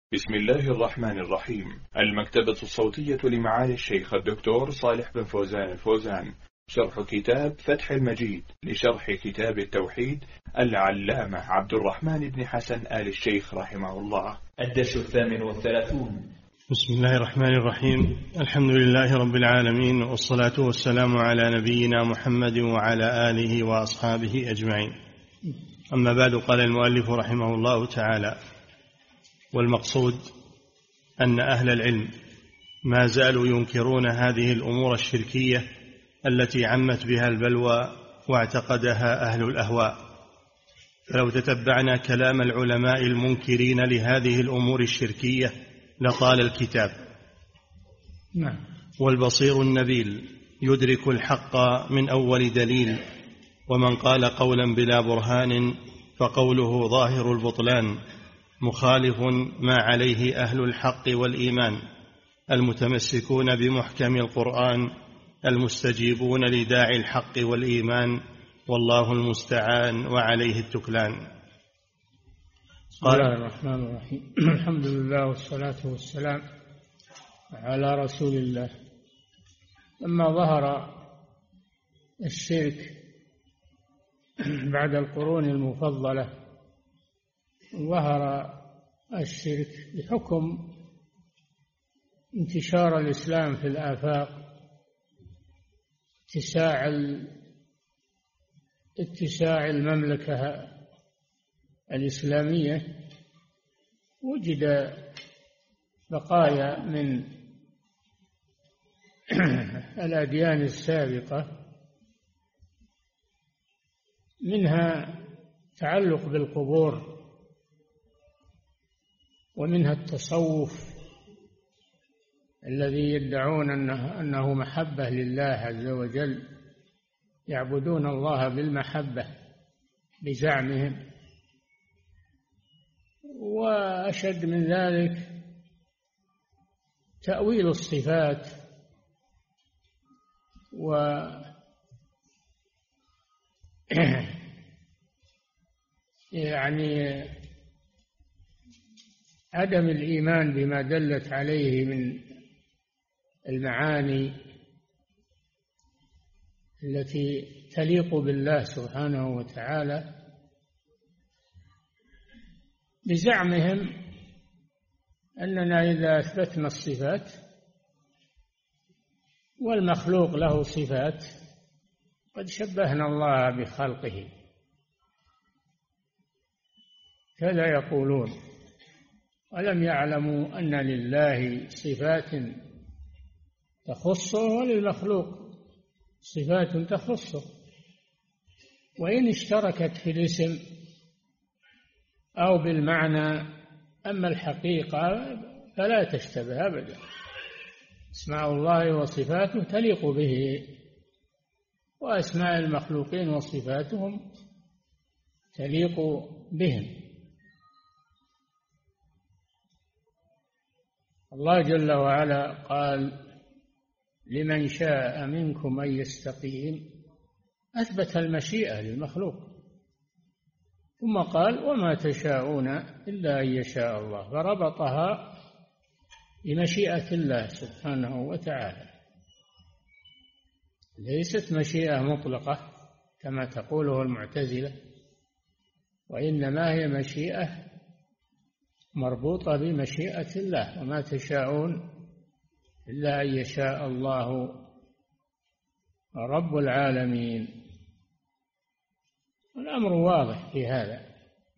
بسم الله الرحمن الرحيم. المكتبة الصوتية لمعالي الشيخ الدكتور صالح بن فوزان الفوزان، شرح كتاب فتح المجيد لشرح كتاب التوحيد العلامة عبد الرحمن بن حسن آل الشيخ رحمه الله. الدرس 38. بسم الله الرحمن الرحيم. الحمد لله رب العالمين، والصلاة والسلام على نبينا محمد وعلى آله وأصحابه أجمعين. أما بعد، قال المؤلف رحمه الله تعالى: والمقصود أن أهل العلم ما زالوا ينكرون هذه الأمور الشركية التي عمت بها البلوى واعتقدها أهل الأهواء. فلو تتبعنا كلام العلماء المنكرين لهذه الأمور الشركية لطال الكتاب. والبصير النبيل يدرك الحق من أول دليل، ومن قال قولا بلا برهان فقوله ظاهر البطلان، مخالف ما عليه أهل الحق والإيمان، المتمسكون بمحكم القرآن، المستجيبون لداعي الحق والإيمان، والله المستعان وعليه التكلان. بسم الله الرحمن الرحيم. الحمد لله والصلاة والسلام على رسول الله. لما ظهر الشرك بعد القرون المفضلة، ظهر الشرك بحكم انتشار الإسلام في الآفاق، اتساع المملكة الإسلامية. وجد بقايا من الأديان السابقة، منها تعلق بالقبور، ومنها التصوف الذي يدعون أنه محبة لله عز وجل، يعبدون الله بالمحبة بزعمهم. وأشد من ذلك تأويل الصفات، يعني عدم الإيمان بما دلت عليه من المعاني التي تليق بالله سبحانه وتعالى، بزعمهم أننا إذا أثبتنا الصفات والمخلوق له صفات قد شبهنا الله بخلقه، كذا يقولون، ولم يعلموا أن لله صفات تخصه وللمخلوق صفات تخصه، وإن اشتركت في الاسم أو بالمعنى، أما الحقيقة فلا تشتبه أبدا. أسماء الله وصفاته تليق به، وأسماء المخلوقين وصفاتهم تليق بهم. الله جل وعلا قال: لمن شاء منكم أن يستقيم، أثبت المشيئة للمخلوق، ثم قال: وما تشاءون إلا أن يشاء الله، فربطها بمشيئة الله سبحانه وتعالى. ليست مشيئة مطلقة كما تقوله المعتزلة، وإنما هي مشيئة مربوطة بمشيئة الله. وما تشاءون إلا أن يشاء الله رب العالمين. الأمر واضح في هذا،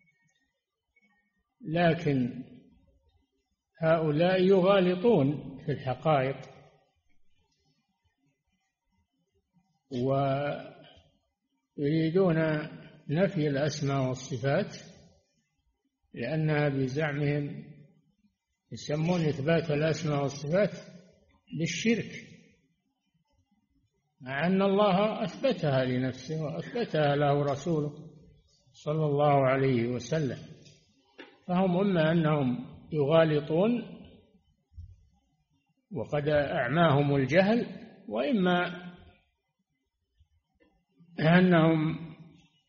لكن هؤلاء يغالطون في الحقائق ويريدون نفي الأسماء والصفات، لأنها بزعمهم يسمون إثبات الأسماء والصفات بالشرك، مع أن الله أثبتها لنفسه وأثبتها له رسوله صلى الله عليه وسلم. فهم إما أنهم يغالطون وقد أعماهم الجهل، وإما أنهم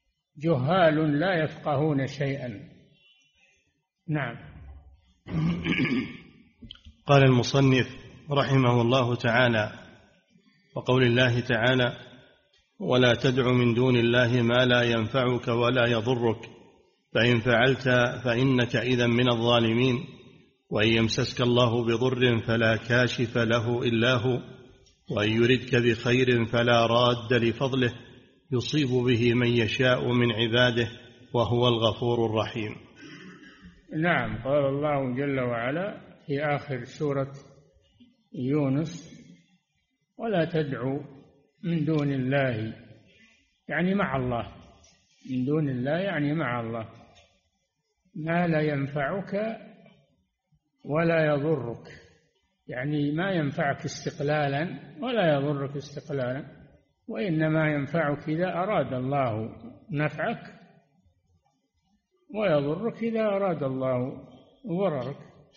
جهال لا يفقهون شيئا. نعم. قال المصنف رحمه الله تعالى: وقول الله تعالى: ولا تدع من دون الله ما لا ينفعك ولا يضرك فإن فعلت فإنك إذا من الظالمين وإن يمسسك الله بضر فلا كاشف له إلا هو وإن يردك بخير فلا راد لفضله يصيب به من يشاء من عباده وهو الغفور الرحيم. نعم، قال الله جل وعلا في آخر سورة يونس: ولا تدعوا من دون الله، يعني مع الله، من دون الله يعني مع الله، ما لا ينفعك ولا يضرك، يعني ما ينفعك استقلالا ولا يضرك استقلالا، وإنما ينفعك إذا أراد الله نفعك، ويضرك إذا أراد الله ضررك،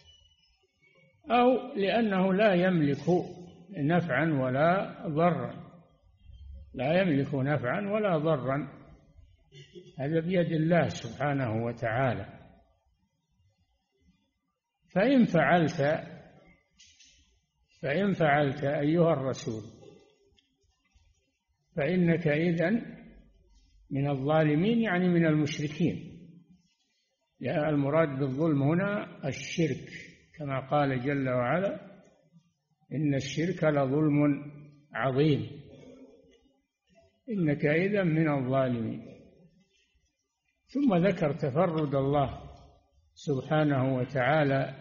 أو لأنه لا يملك نفعا ولا ضرا، لا يملك نفعا ولا ضرا، هذا بيد الله سبحانه وتعالى. فإن فعلت أيها الرسول فإنك إذن من الظالمين، يعني من المشركين. يعني المراد بالظلم هنا الشرك، كما قال جل وعلا: إن الشرك لظلم عظيم، إنك إذن من الظالمين. ثم ذكر تفرد الله سبحانه وتعالى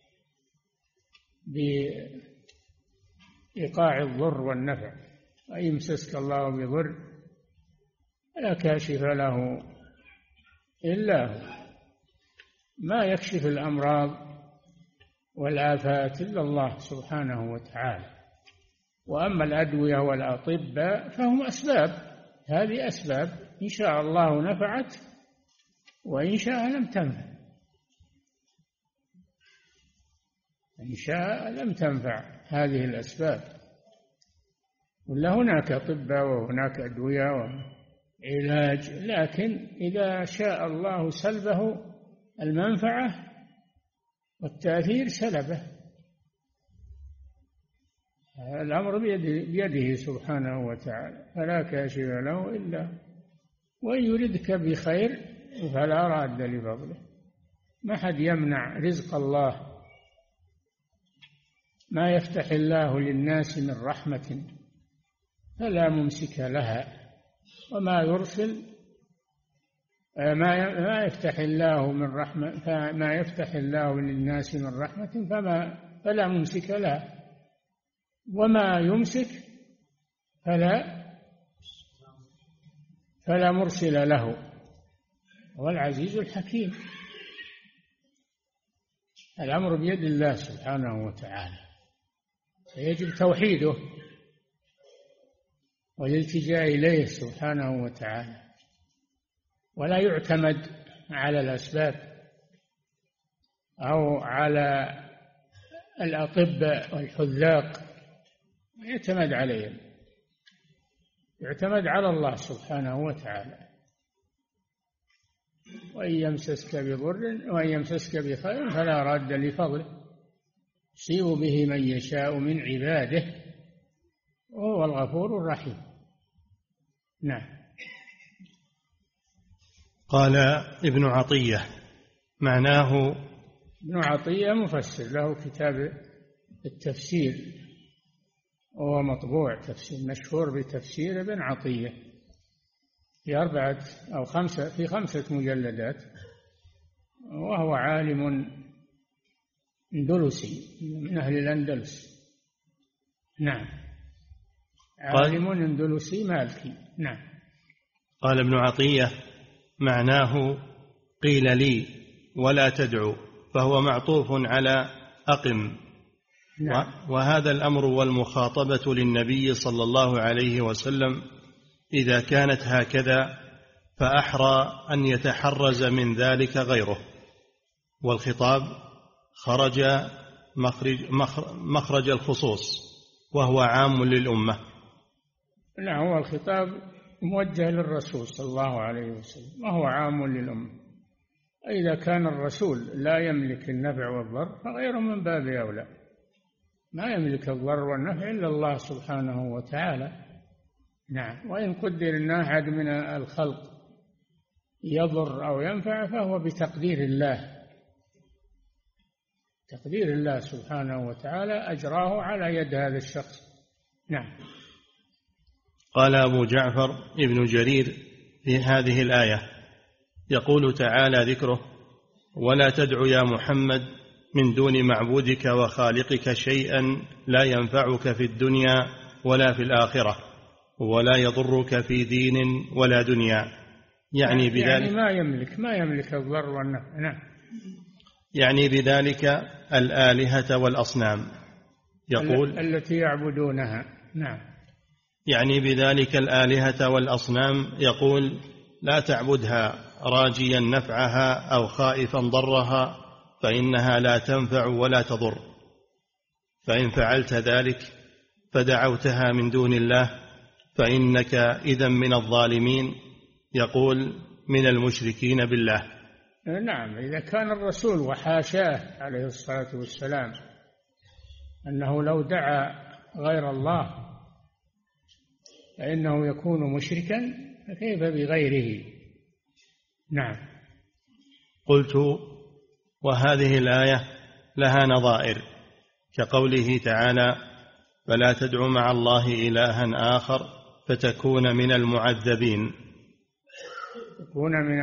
بإيقاع الضر والنفع: وإن يمسسك الله بضر فلا كاشف له إلا هو، ما يكشف الأمراض والآفات إلا الله سبحانه وتعالى. وأما الأدوية والأطباء فهم أسباب، هذه أسباب، إن شاء الله نفعت وإن شاء لم تنفع، إن شاء لم تنفع هذه الأسباب. ولا هناك أطباء وهناك أدوية وعلاج، لكن إذا شاء الله سلبه المنفعة والتأثير سلبه، الأمر بيده سبحانه وتعالى، فلا كاشف له إلا هو، وإن يردك بخير فلا راد لفضله، ما حد يمنع رزق الله، ما يفتح الله للناس من رحمة فلا ممسك لها، وما يرسل ما يفتح الله من رحمة، ما يفتح الله للناس من رحمة فلا ممسك لها، وما يمسك فلا مرسل له، هو العزيز الحكيم. الأمر بيد الله سبحانه وتعالى، فيجب توحيده والالتجاء إليه سبحانه وتعالى، ولا يعتمد على الأسباب أو على الأطباء والحذاق، يعتمد عليهم، يعتمد على الله سبحانه وتعالى. وإن يمسسك بضر وإن يمسسك بخير فلا راد لفضله يصيب به من يشاء من عباده وهو الغفور الرحيم. نعم. قال ابن عطية: معناه. ابن عطية مفسر، له كتاب التفسير وهو مطبوع، تفسير مشهور بتفسير ابن عطية، في 4 أو 5 في 5 مجلدات، وهو عالم أندلسي من أهل الأندلس. نعم، عالم أندلسي مالكي. نعم. قال ابن عطية: معناه قيل لي ولا تدعو، فهو معطوف على أقم. نعم. وهذا الأمر والمخاطبة للنبي صلى الله عليه وسلم إذا كانت هكذا فأحرى أن يتحرز من ذلك غيره، والخطاب خرج مخرج الخصوص وهو عام للأمة. لا، هو الخطاب موجه للرسول صلى الله عليه وسلم وهو عام للأمة. إذا كان الرسول لا يملك النفع والضر فغيره من باب أولى، ما يملك الضر والنفع إلا الله سبحانه وتعالى. نعم. وإن قدر أن أحد من الخلق يضر أو ينفع فهو بتقدير الله، تقدير الله سبحانه وتعالى أجراه على يد هذا الشخص. نعم. قال أبو جعفر ابن جرير في هذه الآية يقول تعالى ذكره: ولا تدع يا محمد من دون معبودك وخالقك شيئا لا ينفعك في الدنيا ولا في الآخرة ولا يضرك في دين ولا دنيا. يعني بذلك ما يملك الضر والنفع. نعم. يعني بذلك الآلهة والأصنام، يقول التي يعبدونها. نعم. يعني بذلك الآلهة والأصنام، يقول: لا تعبدها راجيا نفعها أو خائفا ضرها، فإنها لا تنفع ولا تضر، فإن فعلت ذلك فدعوتها من دون الله فإنك إذن من الظالمين، يقول: من المشركين بالله. نعم. إذا كان الرسول وحاشاه عليه الصلاة والسلام أنه لو دعا غير الله فإنه يكون مشركا، فكيف بغيره؟ نعم. قلت: وهذه الآية لها نظائر، كقوله تعالى: فلا تدع مع الله إلها آخر فتكون من المعذبين. تكون من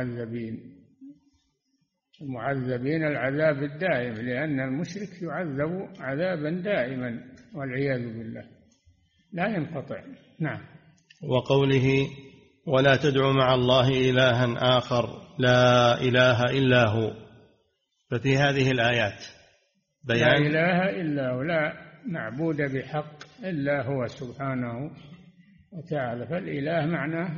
المعذبين العذاب الدائم، لأن المشرك يعذب عذابا دائما والعياذ بالله لا ينقطع. نعم. وقوله: ولا تدع مع الله إلها آخر لا إله إلا هو، ففي هذه الآيات بيان لا إله إلا هو، لا معبود بحق إلا هو سبحانه وتعالى. فالإله معناه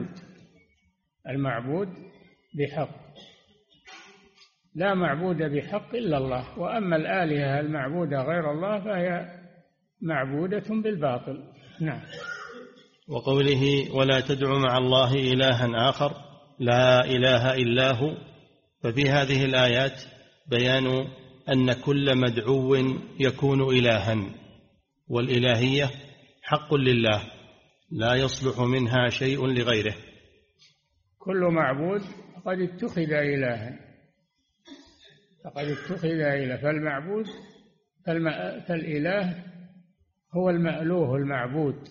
المعبود بحق، لا معبود بحق إلا الله. وأما الآلهة المعبودة غير الله فهي معبودة بالباطل. نعم. وقوله: ولا تدع مع الله إلها آخر لا إله إلا هو، ففي هذه الآيات بيان أن كل مدعو يكون إلها، والإلهية حق لله لا يصلح منها شيء لغيره. كل معبود قد اتخذ إلها، فالمعبود فالإله هو المألوه المعبود،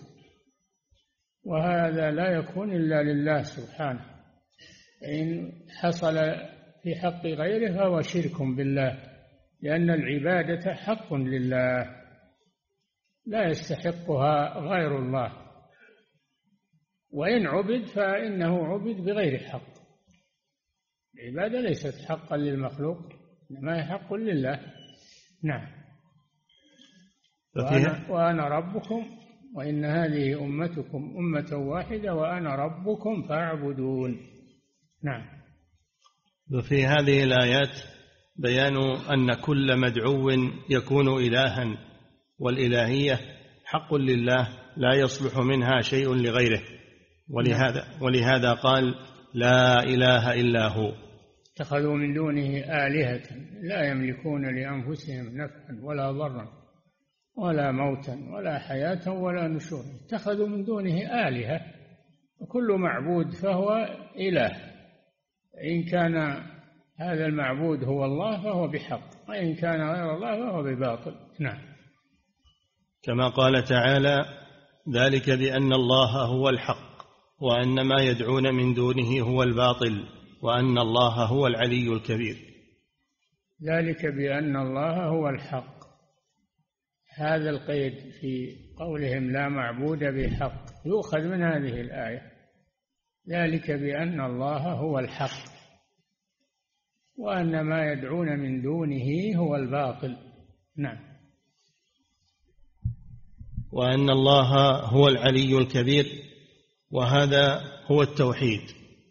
وهذا لا يكون إلا لله سبحانه. إن حصل في حق غيره فهو شرك بالله، لأن العبادة حق لله لا يستحقها غير الله، وإن عبد فإنه عبد بغير حق. العبادة ليست حقا للمخلوق، إنما هي حق لله. نعم. وأنا ربكم وإن هذه أمتكم أمة واحدة وأنا ربكم فاعبدون. نعم. وفي هذه الآيات بيان أن كل مدعو يكون إلها، والإلهية حق لله لا يصلح منها شيء لغيره، ولهذا قال: لا إله إلا هو. اتخذوا من دونه آلهة لا يملكون لأنفسهم نفعا ولا ضرا ولا موتا ولا حياة ولا نشورا. اتخذوا من دونه آلهة، وكل معبود فهو إله. إن كان هذا المعبود هو الله فهو بحق، وإن كان غير الله فهو بباطل. نعم. كما قال تعالى: ذلك بأن الله هو الحق وأن ما يدعون من دونه هو الباطل وأن الله هو العلي الكبير. ذلك بأن الله هو الحق، هذا القيد في قولهم لا معبود بحق يؤخذ من هذه الآية. ذلك بأن الله هو الحق وأن ما يدعون من دونه هو الباطل. نعم. وأن الله هو العلي الكبير، وهذا هو التوحيد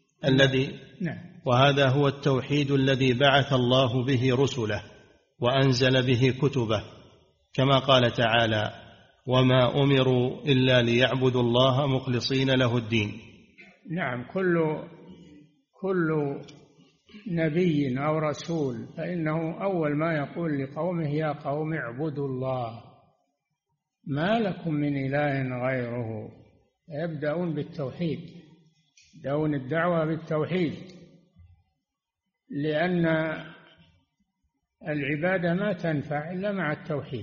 وهذا هو التوحيد الذي بعث الله به رسله وأنزل به كتبه، كما قال تعالى: وما أمروا إلا ليعبدوا الله مخلصين له الدين. نعم. كل نبي أو رسول فإنه أول ما يقول لقومه يا قوم اعبدوا الله ما لكم من إله غيره. يبدأون بالتوحيد، يبدأون الدعوة بالتوحيد، لأن العبادة ما تنفع إلا مع التوحيد،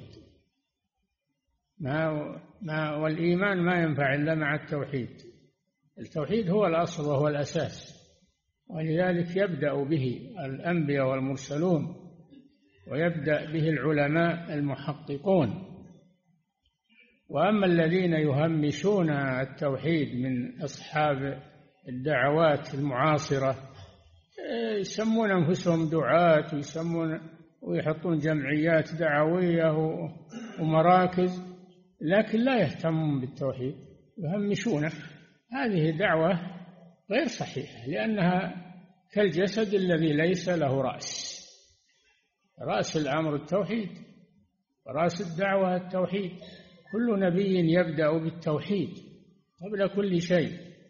والإيمان ما ينفع إلا مع التوحيد. التوحيد هو الأصل وهو الأساس، ولذلك يبدأ به الأنبياء والمرسلون، ويبدأ به العلماء المحققون. وأما الذين يهمشون التوحيد من أصحاب الدعوات المعاصرة يسمون أنفسهم دعاة ويحطون جمعيات دعوية ومراكز، لكن لا يهتمون بالتوحيد، يهمشونه. هذه دعوة غير صحيحة، لأنها كالجسد الذي ليس له رأس. رأس الأمر التوحيد، ورأس الدعوة التوحيد. كل نبي يبدأ بالتوحيد قبل كل شيء.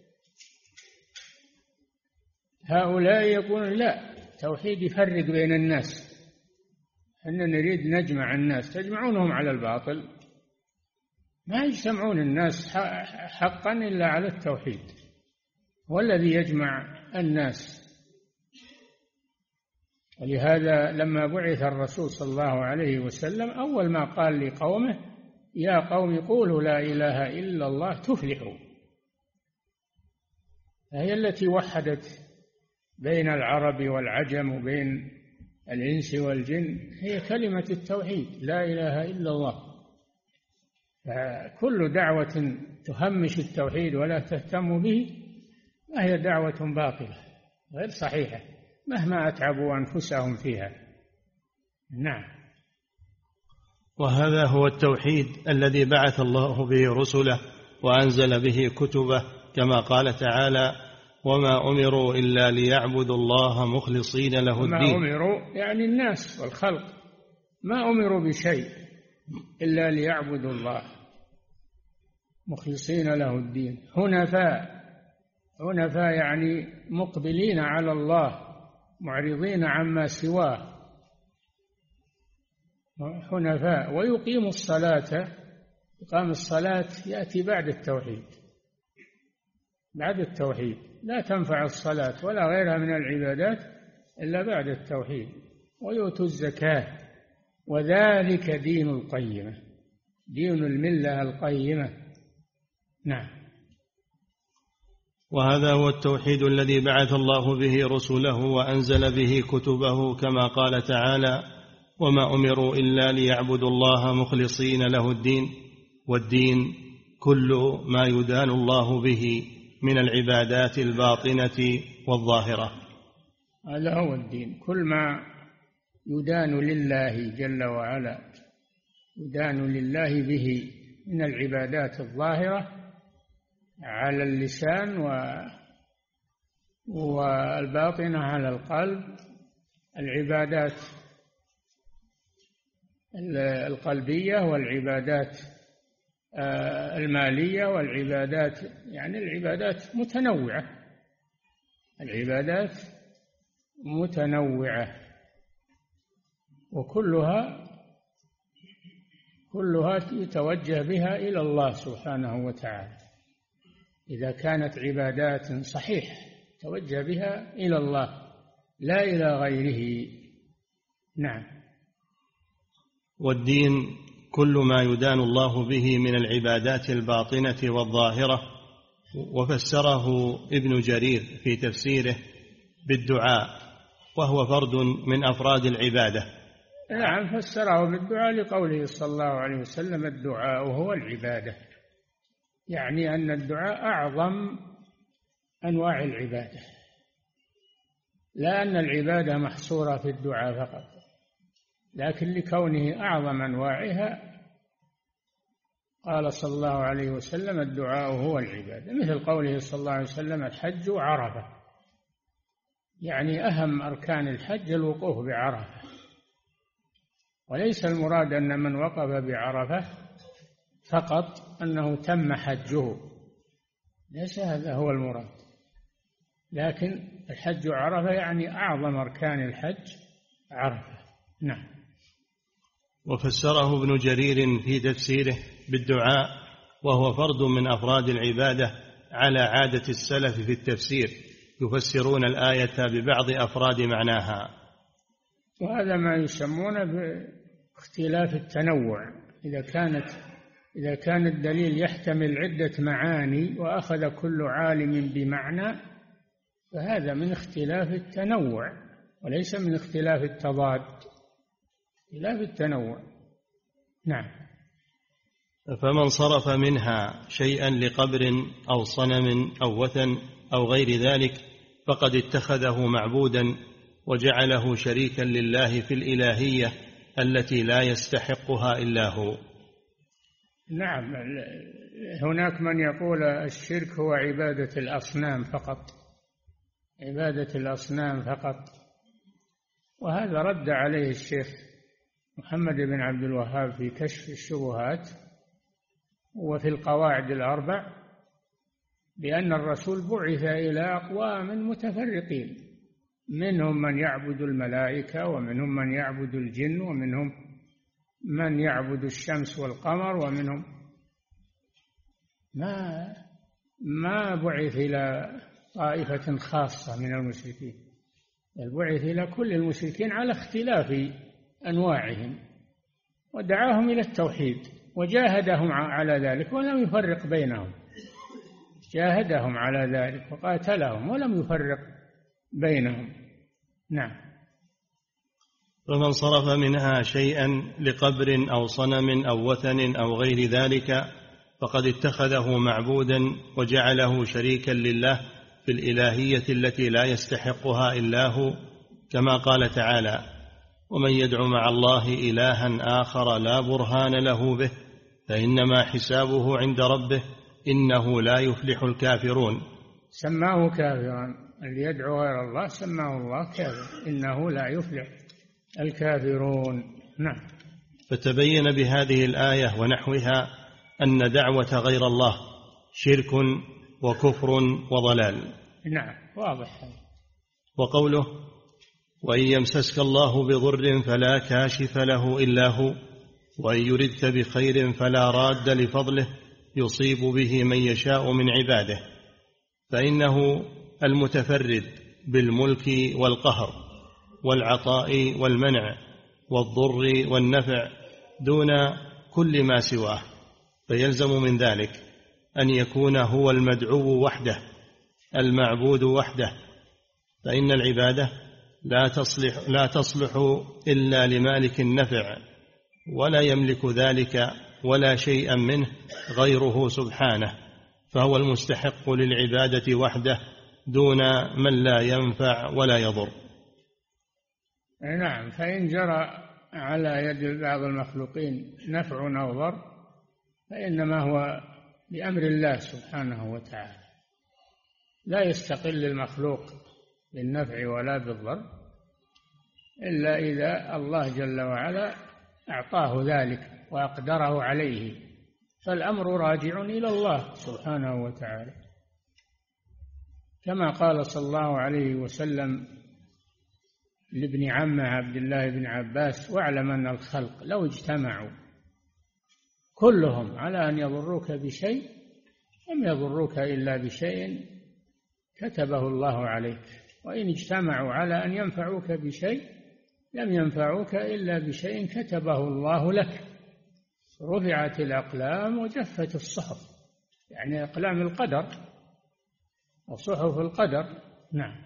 هؤلاء يقولون لا، التوحيد يفرق بين الناس، إننا نريد نجمع الناس. تجمعونهم على الباطل، ما يجتمعون الناس حقا إلا على التوحيد، هو الذي يجمع الناس. ولهذا لما بعث الرسول صلى الله عليه وسلم أول ما قال لقومه يا قوم قولوا لا إله إلا الله تفلحوا. هي التي وحدت بين العرب والعجم وبين الإنس والجن، هي كلمة التوحيد لا إله إلا الله. فكل دعوة تهمش التوحيد ولا تهتم به فهي دعوة باطلة غير صحيحة مهما أتعبوا أنفسهم فيها. نعم. وهذا هو التوحيد الذي بعث الله به رسله وأنزل به كتبه، كما قال تعالى وما أمروا إلا ليعبدوا الله مخلصين له الدين. ما أمروا يعني الناس والخلق، ما أمروا بشيء إلا ليعبدوا الله مخلصين له الدين حنفاء يعني مقبلين على الله معرضين عما سواه حنفاء. ويقيم الصلاة، إقام الصلاة يأتي بعد التوحيد، لا تنفع الصلاة ولا غيرها من العبادات إلا بعد التوحيد. ويؤتوا الزكاة وذلك دين القيمة، دين الملة القيمة. نعم. وهذا هو التوحيد الذي بعث الله به رسله وأنزل به كتبه، كما قال تعالى وما أمروا إلا ليعبدوا الله مخلصين له الدين. والدين كل ما يدان الله به من العبادات الباطنة والظاهرة. هذا هو الدين، كل ما يدان لله جل وعلا، يدان لله به من العبادات الظاهرة على اللسان والباطنة على القلب، العبادات القلبية والعبادات المالية والعبادات، يعني العبادات متنوعة وكلها يتوجه بها إلى الله سبحانه وتعالى. إذا كانت عبادات صحيحة توجه بها إلى الله لا إلى غيره. نعم. والدين كل ما يدان الله به من العبادات الباطنة والظاهرة. وفسره ابن جرير في تفسيره بالدعاء، وهو فرد من أفراد العبادة. نعم، فسره بالدعاء لقوله صلى الله عليه وسلم الدعاء هو العبادة، يعني أن الدعاء أعظم أنواع العبادة، لا أن العبادة محصورة في الدعاء فقط، لكن لكونه أعظم أنواعها قال صلى الله عليه وسلم الدعاء هو العبادة، مثل قوله صلى الله عليه وسلم الحج عرفة، يعني أهم أركان الحج الوقوف بعرفة، وليس المراد أن من وقف بعرفة فقط أنه تم حجه، ليس هذا هو المراد، لكن الحج عرفة يعني أعظم أركان الحج عرفة. نعم. وفسره ابن جرير في تفسيره بالدعاء، وهو فرد من أفراد العبادة على عادة السلف في التفسير، يفسرون الآية ببعض أفراد معناها. وهذا ما يسمونه باختلاف التنوع. إذا كان الدليل يحتمل عدة معاني وأخذ كل عالم بمعنى، فهذا من اختلاف التنوع وليس من اختلاف التضاد، اختلاف التنوع. نعم. فمن صرف منها شيئا لقبر أو صنم أو وثن أو غير ذلك فقد اتخذه معبودا وجعله شريكا لله في الإلهية التي لا يستحقها إلا هو. نعم. هناك من يقول الشرك هو عبادة الأصنام فقط، عبادة الأصنام فقط، وهذا رد عليه الشيخ محمد بن عبد الوهاب في كشف الشبهات وفي القواعد الأربع، بأن الرسول بعث إلى أقوام متفرقين، منهم من يعبد الملائكة، ومنهم من يعبد الجن، ومنهم من يعبد الشمس والقمر، ومنهم ما بعث إلى طائفة خاصة من المشركين، بل بعث إلى كل المشركين على اختلاف أنواعهم، ودعاهم إلى التوحيد وجاهدهم على ذلك ولم يفرق بينهم، جاهدهم على ذلك وقاتلهم ولم يفرق بينهم. نعم. فمن صرف منها شيئا لقبر أو صنم أو وثن أو غير ذلك فقد اتخذه معبودا وجعله شريكا لله في الإلهية التي لا يستحقها إلا هو، كما قال تعالى: ومن يدع مع الله إلها آخر لا برهان له به فإنما حسابه عند ربه إنه لا يفلح الكافرون. سماه كافرا، اللي يدعو غير الله سماه الله كافر، إنه لا يفلح الكافرون. نعم. فتبين بهذه الآية ونحوها أن دعوة غير الله شرك وكفر وضلال. نعم، واضح. وقوله: وإن يمسسك الله بضر فلا كاشف له إلا هو وإن يردك بخير فلا راد لفضله يصيب به من يشاء من عباده، فإنه المتفرد بالملك والقهر والعطاء والمنع والضر والنفع دون كل ما سواه، فيلزم من ذلك أن يكون هو المدعو وحده المعبود وحده، فإن العبادة لا تصلح إلا لمالك النفع، ولا يملك ذلك ولا شيئا منه غيره سبحانه، فهو المستحق للعبادة وحده دون من لا ينفع ولا يضر. نعم. فإن جرى على يد بعض المخلوقين نفع أو ضر فإنما هو بأمر الله سبحانه وتعالى، لا يستقل المخلوق بالنفع ولا بالضر إلا إذا الله جل وعلا أعطاه ذلك وأقدره عليه، فالأمر راجع إلى الله سبحانه وتعالى، كما قال صلى الله عليه وسلم لابن عمه عبد الله بن عباس: واعلم أن الخلق لو اجتمعوا كلهم على أن يضروك بشيء لم يضروك إلا بشيء كتبه الله عليك، وإن اجتمعوا على أن ينفعوك بشيء لم ينفعوك إلا بشيء كتبه الله لك. رفعت الأقلام وجفت الصحف، يعني أقلام القدر وصحف القدر. نعم.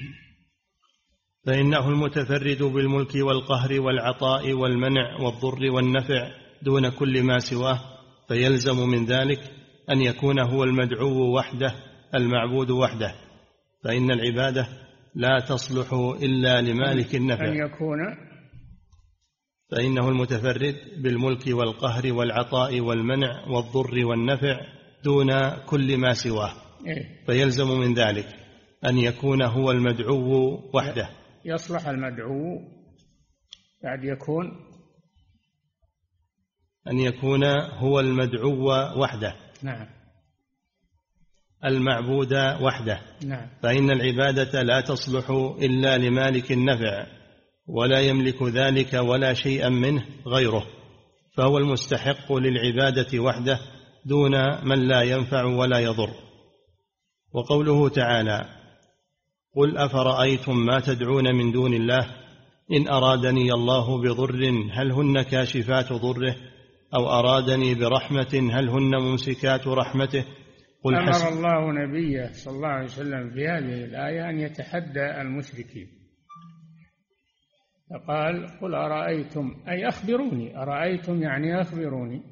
فإنه المتفرد بالملك والقهر والعطاء والمنع والضر والنفع دون كل ما سواه، فيلزم من ذلك أن يكون هو المدعو وحده المعبود وحده، فإن العبادة لا تصلح إلا لمالك النفع. أن يكون فإنه المتفرد بالملك والقهر والعطاء والمنع والضر والنفع دون كل ما سواه، فيلزم من ذلك أن يكون هو المدعو وحده. يصلح المدعو بعد يكون أن يكون هو المدعو وحده. نعم. المعبود وحده. نعم. فإن العبادة لا تصلح إلا لمالك النفع، ولا يملك ذلك ولا شيئا منه غيره، فهو المستحق للعبادة وحده دون من لا ينفع ولا يضر. وقوله تعالى: قل أفرأيتم ما تدعون من دون الله إن أرادني الله بضر هل هن كاشفات ضره أو أرادني برحمة هل هن ممسكات رحمته. قل أمر الله نبيه صلى الله عليه وسلم في هذه الآية أن يتحدى المشركين، فقال: قل أرأيتم، أي أخبروني، أرأيتم يعني أخبروني،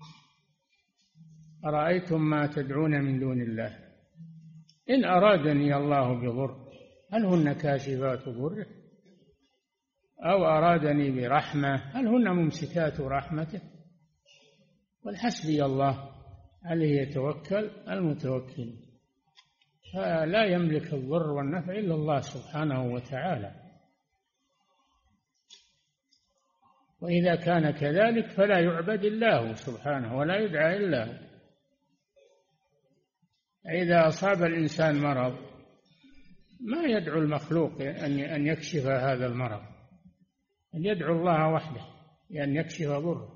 أرأيتم ما تدعون من دون الله إن أرادني الله بضر هل هن كاشفات ضره أو أرادني برحمة هل هن ممسكات رحمته. والحسبي الله عليه يتوكل المتوكل، فلا يملك الضر والنفع إلا الله سبحانه وتعالى. وإذا كان كذلك فلا يعبد الله سبحانه ولا يدعى إلا هو. إذا أصاب الإنسان مرض ما يدعو المخلوق أن يكشف هذا المرض، أن يدعو الله وحده لأن يكشف ضره،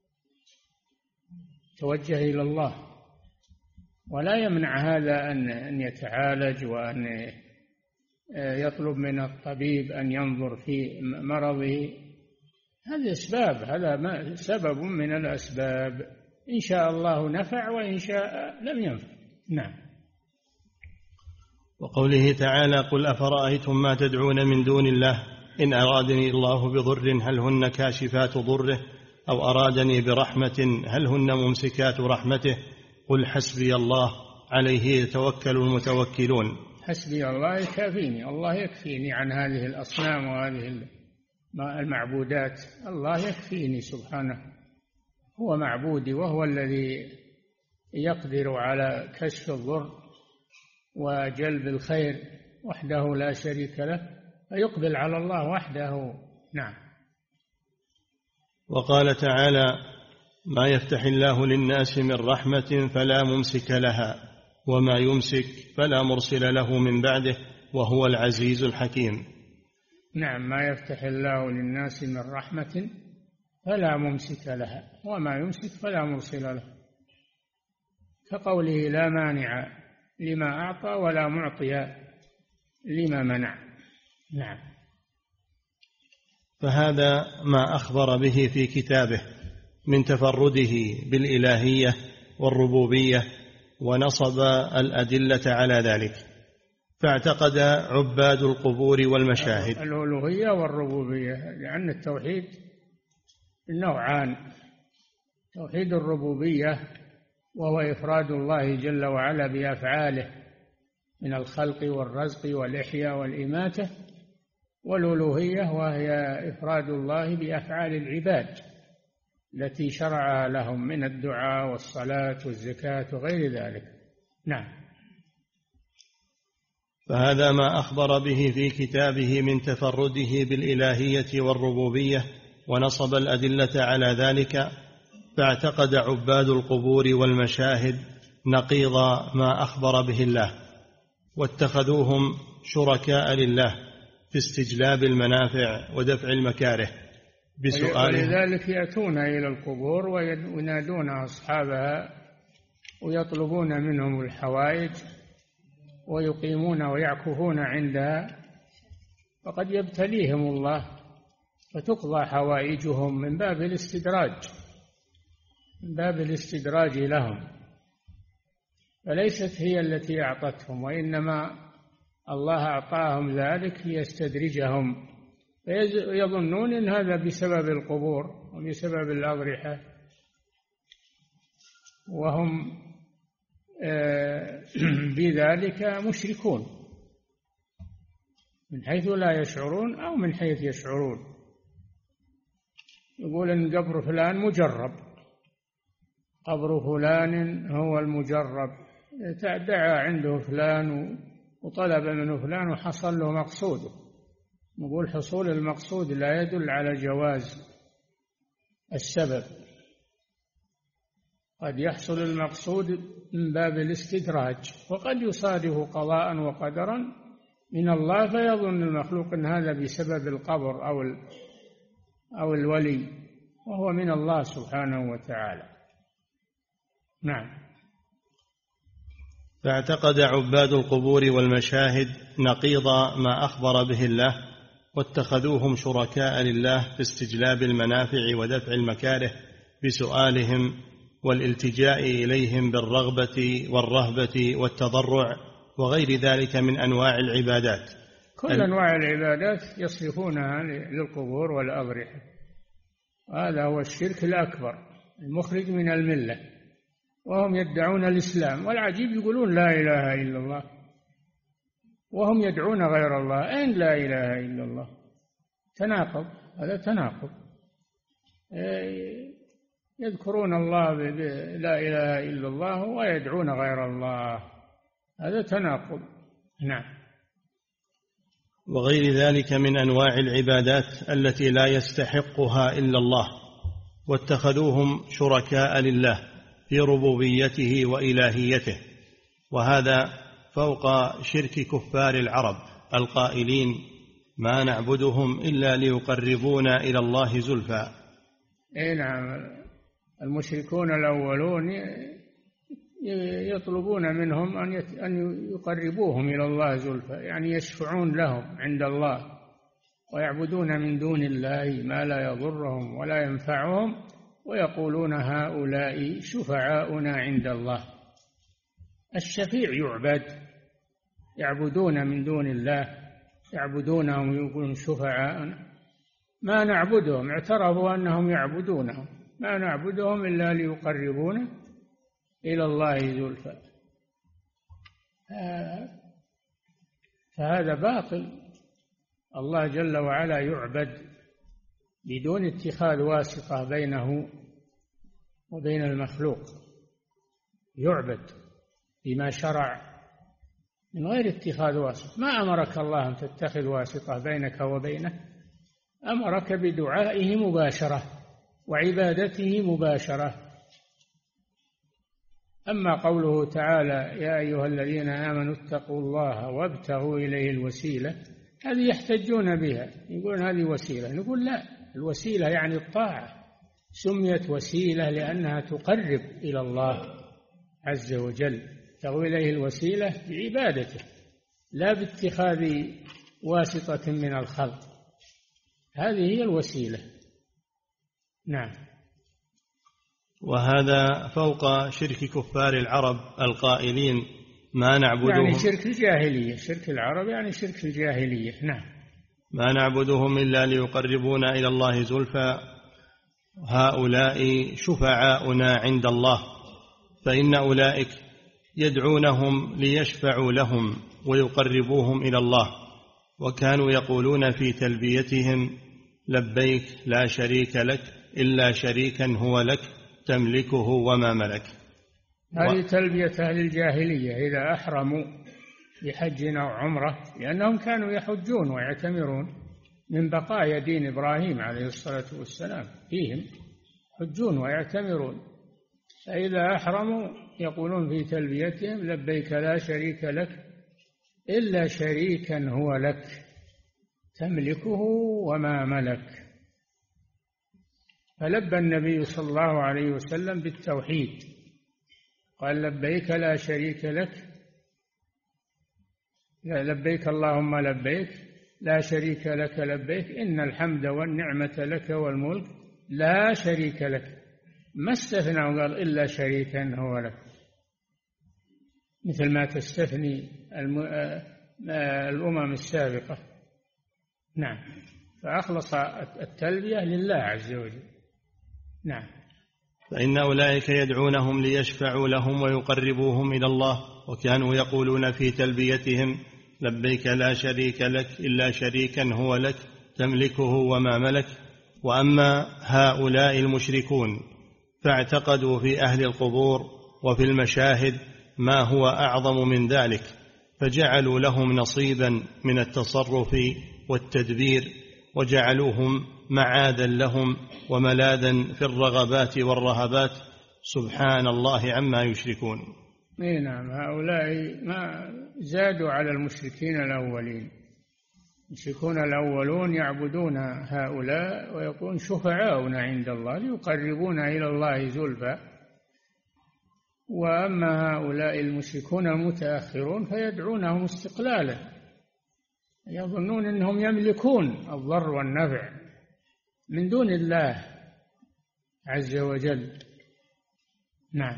توجه إلى الله، ولا يمنع هذا أن يتعالج وأن يطلب من الطبيب أن ينظر في مرضه. هذه أسباب، هذا سبب من الأسباب، إن شاء الله نفع وإن شاء لم ينفع. نعم. وقوله تعالى: قل أفرأيتم ما تدعون من دون الله إن أرادني الله بضر هل هن كاشفات ضره أو أرادني برحمة هل هن ممسكات رحمته. قل حسبي الله عليه يتوكل المتوكلون. حسبي الله يكفيني، الله يكفيني عن هذه الأصنام وهذه المعبودات، الله يكفيني سبحانه، هو معبودي وهو الذي يقدر على كشف الضر وجلب الخير وحده لا شريك له، فيقبل على الله وحده. نعم. وقال تعالى: ما يفتح الله للناس من رحمة فلا ممسك لها وما يمسك فلا مرسل له من بعده وهو العزيز الحكيم. نعم، ما يفتح الله للناس من رحمة فلا ممسك لها وما يمسك فلا مرسل له، كقوله: لا مانع لما أعطى ولا معطي لما منع. نعم. فهذا ما أخبر به في كتابه من تفرده بالإلهية والربوبية، ونصب الأدلة على ذلك، فاعتقد عباد القبور والمشاهد الألوهية والربوبية، لأن التوحيد نوعان: توحيد الربوبية وهو إفراد الله جل وعلا بأفعاله من الخلق والرزق والإحياء والإماتة، والألوهية وهي إفراد الله بأفعال العباد التي شرعها لهم من الدعاء والصلاة والزكاة وغير ذلك. نعم. فهذا ما أخبر به في كتابه من تفرده بالإلهية والربوبية، ونصب الأدلة على ذلك، فاعتقد عباد القبور والمشاهد نقيض ما أخبر به الله، واتخذوهم شركاء لله في استجلاب المنافع ودفع المكاره بسؤالهم. ولذلك يأتون إلى القبور وينادون أصحابها ويطلبون منهم الحوائج ويقيمون ويعكفون عندها، فقد يبتليهم الله فتقضى حوائجهم من باب الاستدراج لهم، فليست هي التي أعطتهم، وإنما الله أعطاهم ذلك ليستدرجهم، فيظنون أن هذا بسبب القبور وبسبب الأضرحة، وهم بذلك مشركون من حيث لا يشعرون أو من حيث يشعرون. يقول أن قبر فلان مجرب، قبر فلان هو المجرب، دعا عنده فلان وطلب منه فلان وحصل له مقصوده. نقول حصول المقصود لا يدل على جواز السبب، قد يحصل المقصود من باب الاستدراج، وقد يصادف قضاء وقدرا من الله، فيظن المخلوق أن هذا بسبب القبر أو الولي، وهو من الله سبحانه وتعالى. نعم. فاعتقد عباد القبور والمشاهد نقيض ما أخبر به الله، واتخذوهم شركاء لله في استجلاب المنافع ودفع المكاره بسؤالهم والالتجاء إليهم بالرغبة والرهبة والتضرع وغير ذلك من أنواع العبادات. كل أنواع العبادات يصرفونها للقبور والأضرحة، هذا هو الشرك الأكبر المخرج من الملة، وهم يدعون الإسلام، والعجيب يقولون لا إله إلا الله وهم يدعون غير الله. أين لا إله إلا الله؟ تناقض، هذا تناقض. يذكرون الله لا إله إلا الله ويدعون غير الله، هذا تناقض. نعم. وغير ذلك من أنواع العبادات التي لا يستحقها إلا الله، واتخذوهم شركاء لله في ربوبيته وإلهيته، وهذا فوق شرك كفار العرب القائلين ما نعبدهم إلا ليقربونا إلى الله زلفى. نعم، المشركون الأولون يطلبون منهم أن يقربوهم إلى الله زلفى، يعني يشفعون لهم عند الله، ويعبدون من دون الله ما لا يضرهم ولا ينفعهم، ويقولون هؤلاء شفعاؤنا عند الله. الشفيع يعبد، يعبدون من دون الله، يعبدونهم ويقولون شفعاؤنا، ما نعبدهم، اعترفوا أنهم يعبدونهم، ما نعبدهم إلا ليقربونا إلى الله زلفى. فهذا باطل. الله جل وعلا يعبد بدون اتخاذ واسطة بينه وبين المخلوق، يعبد بما شرع من غير اتخاذ واسطة. ما أمرك الله أن تتخذ واسطة بينك وبينه، أمرك بدعائه مباشرة وعبادته مباشرة. أما قوله تعالى يا أيها الذين آمنوا اتقوا الله وابتغوا إليه الوسيلة، هذه يحتجون بها، يقولون هذه وسيلة، نقول لا، الوسيلة يعني الطاعة، سميت وسيلة لأنها تقرب إلى الله عز وجل، ابتغوا إليه الوسيلة بعبادته لا باتخاذ واسطة من الخلق، هذه هي الوسيلة. نعم. وهذا فوق شرك كفار العرب القائلين ما نعبدهم، يعني شرك الجاهلية، شرك العرب يعني شرك الجاهلية. نعم. ما نعبدهم إلا ليقربونا إلى الله زلفى هؤلاء شفعاؤنا عند الله، فإن أولئك يدعونهم ليشفعوا لهم ويقربوهم إلى الله، وكانوا يقولون في تلبيتهم لبيك لا شريك لك إلا شريكا هو لك تملكه وما ملك. هذه تلبية أهل الجاهلية إذا أحرموا بحج أو عمرة، لأنهم كانوا يحجون ويعتمرون من بقايا دين إبراهيم عليه الصلاة والسلام، فيهم يحجون ويعتمرون، فإذا أحرموا يقولون في تلبيتهم لبيك لا شريك لك إلا شريكا هو لك تملكه وما ملك. فلبى النبي صلى الله عليه وسلم بالتوحيد، قال لبيك لا شريك لك، لبيك اللهم لبيك لا شريك لك لبيك إن الحمد والنعمة لك والملك لا شريك لك، ما استثنى وقال إلا شريكا هو لك، مثل ما تستثني الأمم السابقة. نعم. فأخلص التلبية لله عز وجل. نعم. فإن أولئك يدعونهم ليشفعوا لهم ويقربوهم إلى الله، وكانوا يقولون في تلبيتهم لبيك لا شريك لك إلا شريكا هو لك تملكه وما ملك. وأما هؤلاء المشركون فاعتقدوا في أهل القبور وفي المشاهد ما هو أعظم من ذلك، فجعلوا لهم نصيبا من التصرف والتدبير، وجعلوهم معاذا لهم وملاذا في الرغبات والرهبات، سبحان الله عما يشركون. نعم، هؤلاء ما زادوا على المشركين الأولين. المشركون الأولون يعبدون هؤلاء ويقولون شفعاؤنا عند الله ليقربونا إلى الله زلفى، وأما هؤلاء المشركون المتأخرون فيدعونهم استقلالا، يظنون أنهم يملكون الضر والنفع من دون الله عز وجل. نعم.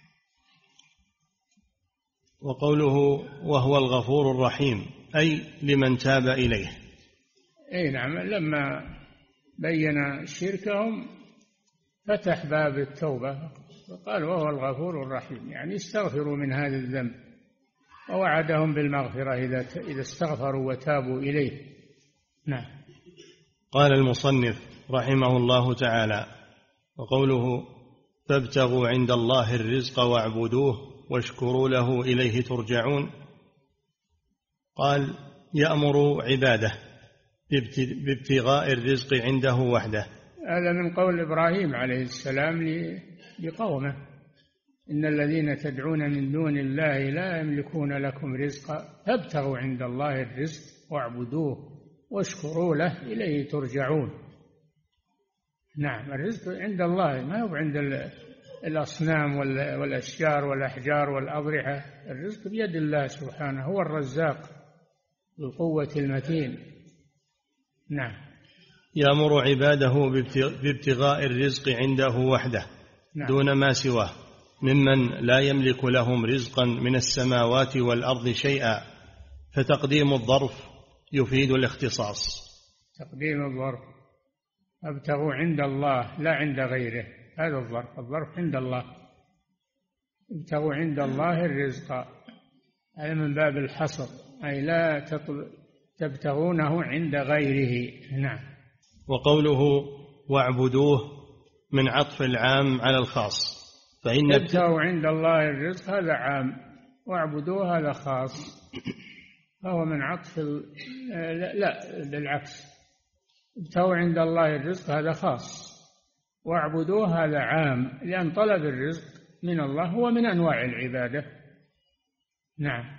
وقوله وهو الغفور الرحيم أي لمن تاب إليه. أي نعم، لما بين شركهم فتح باب التوبة وقال وهو الغفور الرحيم، يعني استغفروا من هذا الذنب، ووعدهم بالمغفرة إذا استغفروا وتابوا إليه. نعم. قال المصنف رحمه الله تعالى: وقوله فابتغوا عند الله الرزق واعبدوه واشكروا له إليه ترجعون، قال يأمر عباده بابتغاء الرزق عنده وحده. هذا من قول إبراهيم عليه السلام لقومه: إن الذين تدعون من دون الله لا يملكون لكم رزقا فابتغوا عند الله الرزق واعبدوه واشكروا له إليه ترجعون. نعم، الرزق عند الله، ما هو عند الأصنام والأشجار والأحجار والأضرحة. الرزق بيد الله سبحانه، هو الرزاق بالقوة المتين. نعم. يأمر عباده بابتغاء الرزق عنده وحده. نعم. دون ما سواه ممن لا يملك لهم رزقا من السماوات والأرض شيئا، فتقديم الظرف يفيد الاختصاص. تقديم الظرف: ابتغوا عند الله لا عند غيره، هذا الظرف عند الله. ابتغوا عند الله الرزق، هذا من باب الحصر، أي لا تبتغونه عند غيره. نعم. وقوله واعبدوه من عطف العام على الخاص، فإن ابتغوا عند الله الرزق هذا عام، واعبدوه هذا خاص، فهو من عطف لا بالعكس، ابتغوا عند الله الرزق هذا خاص، واعبدوه هذا عام، لأن طلب الرزق من الله هو من أنواع العبادة. نعم.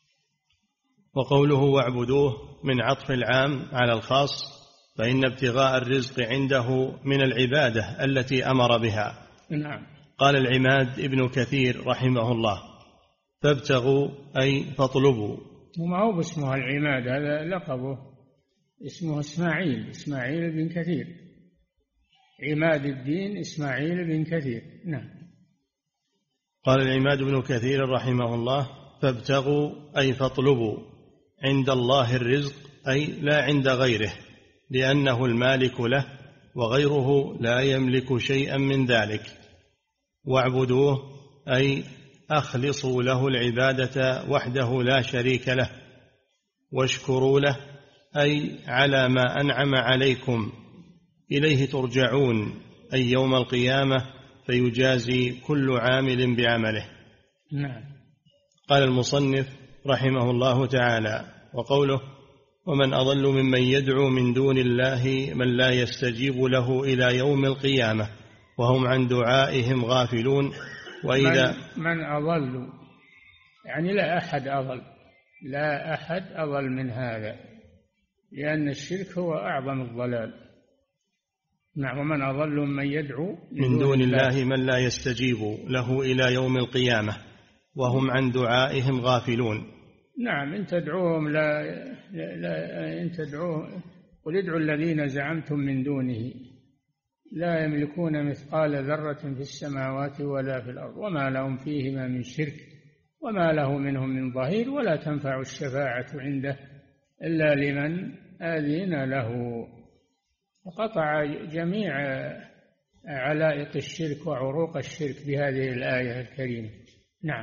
وقوله واعبدوه من عطف العام على الخاص، فإن ابتغاء الرزق عنده من العبادة التي أمر بها. نعم. قال العماد ابن كثير رحمه الله: فابتغوا أي فاطلبوا. وما هو باسمه العماد، هذا لقبه، اسمه إسماعيل بن كثير، عماد الدين إسماعيل بن كثير. نعم. قال العماد بن كثير رحمه الله: فابتغوا أي فاطلبوا عند الله الرزق، أي لا عند غيره، لأنه المالك له وغيره لا يملك شيئا من ذلك. واعبدوه أي أخلصوا له العبادة وحده لا شريك له. واشكروا له أي على ما أنعم عليكم، إليه ترجعون، أي يوم القيامة فيجازي كل عامل بعمله. نعم. قال المصنف رحمه الله تعالى: وقوله ومن أضل ممن يدعو من دون الله من لا يستجيب له إلى يوم القيامة وهم عن دعائهم غافلون. وإذا من أضل يعني لا أحد أضل من هذا، لأن الشرك هو أعظم الضلال. نعم. ومن أضل ممن يدعو من دون الله من لا يستجيب له إلى يوم القيامة وهم عن دعائهم غافلون. نعم. إن تدعوهم إن تدعوهم قل ادعوا الذين زعمتم من دونه لا يملكون مثقال ذرة في السماوات ولا في الأرض وما لهم فيهما من شرك وما له منهم من ظهير ولا تنفع الشفاعة عنده إلا لمن أذن له. وقطع جميع علائق الشرك وعروق الشرك بهذه الآية الكريمة. نعم.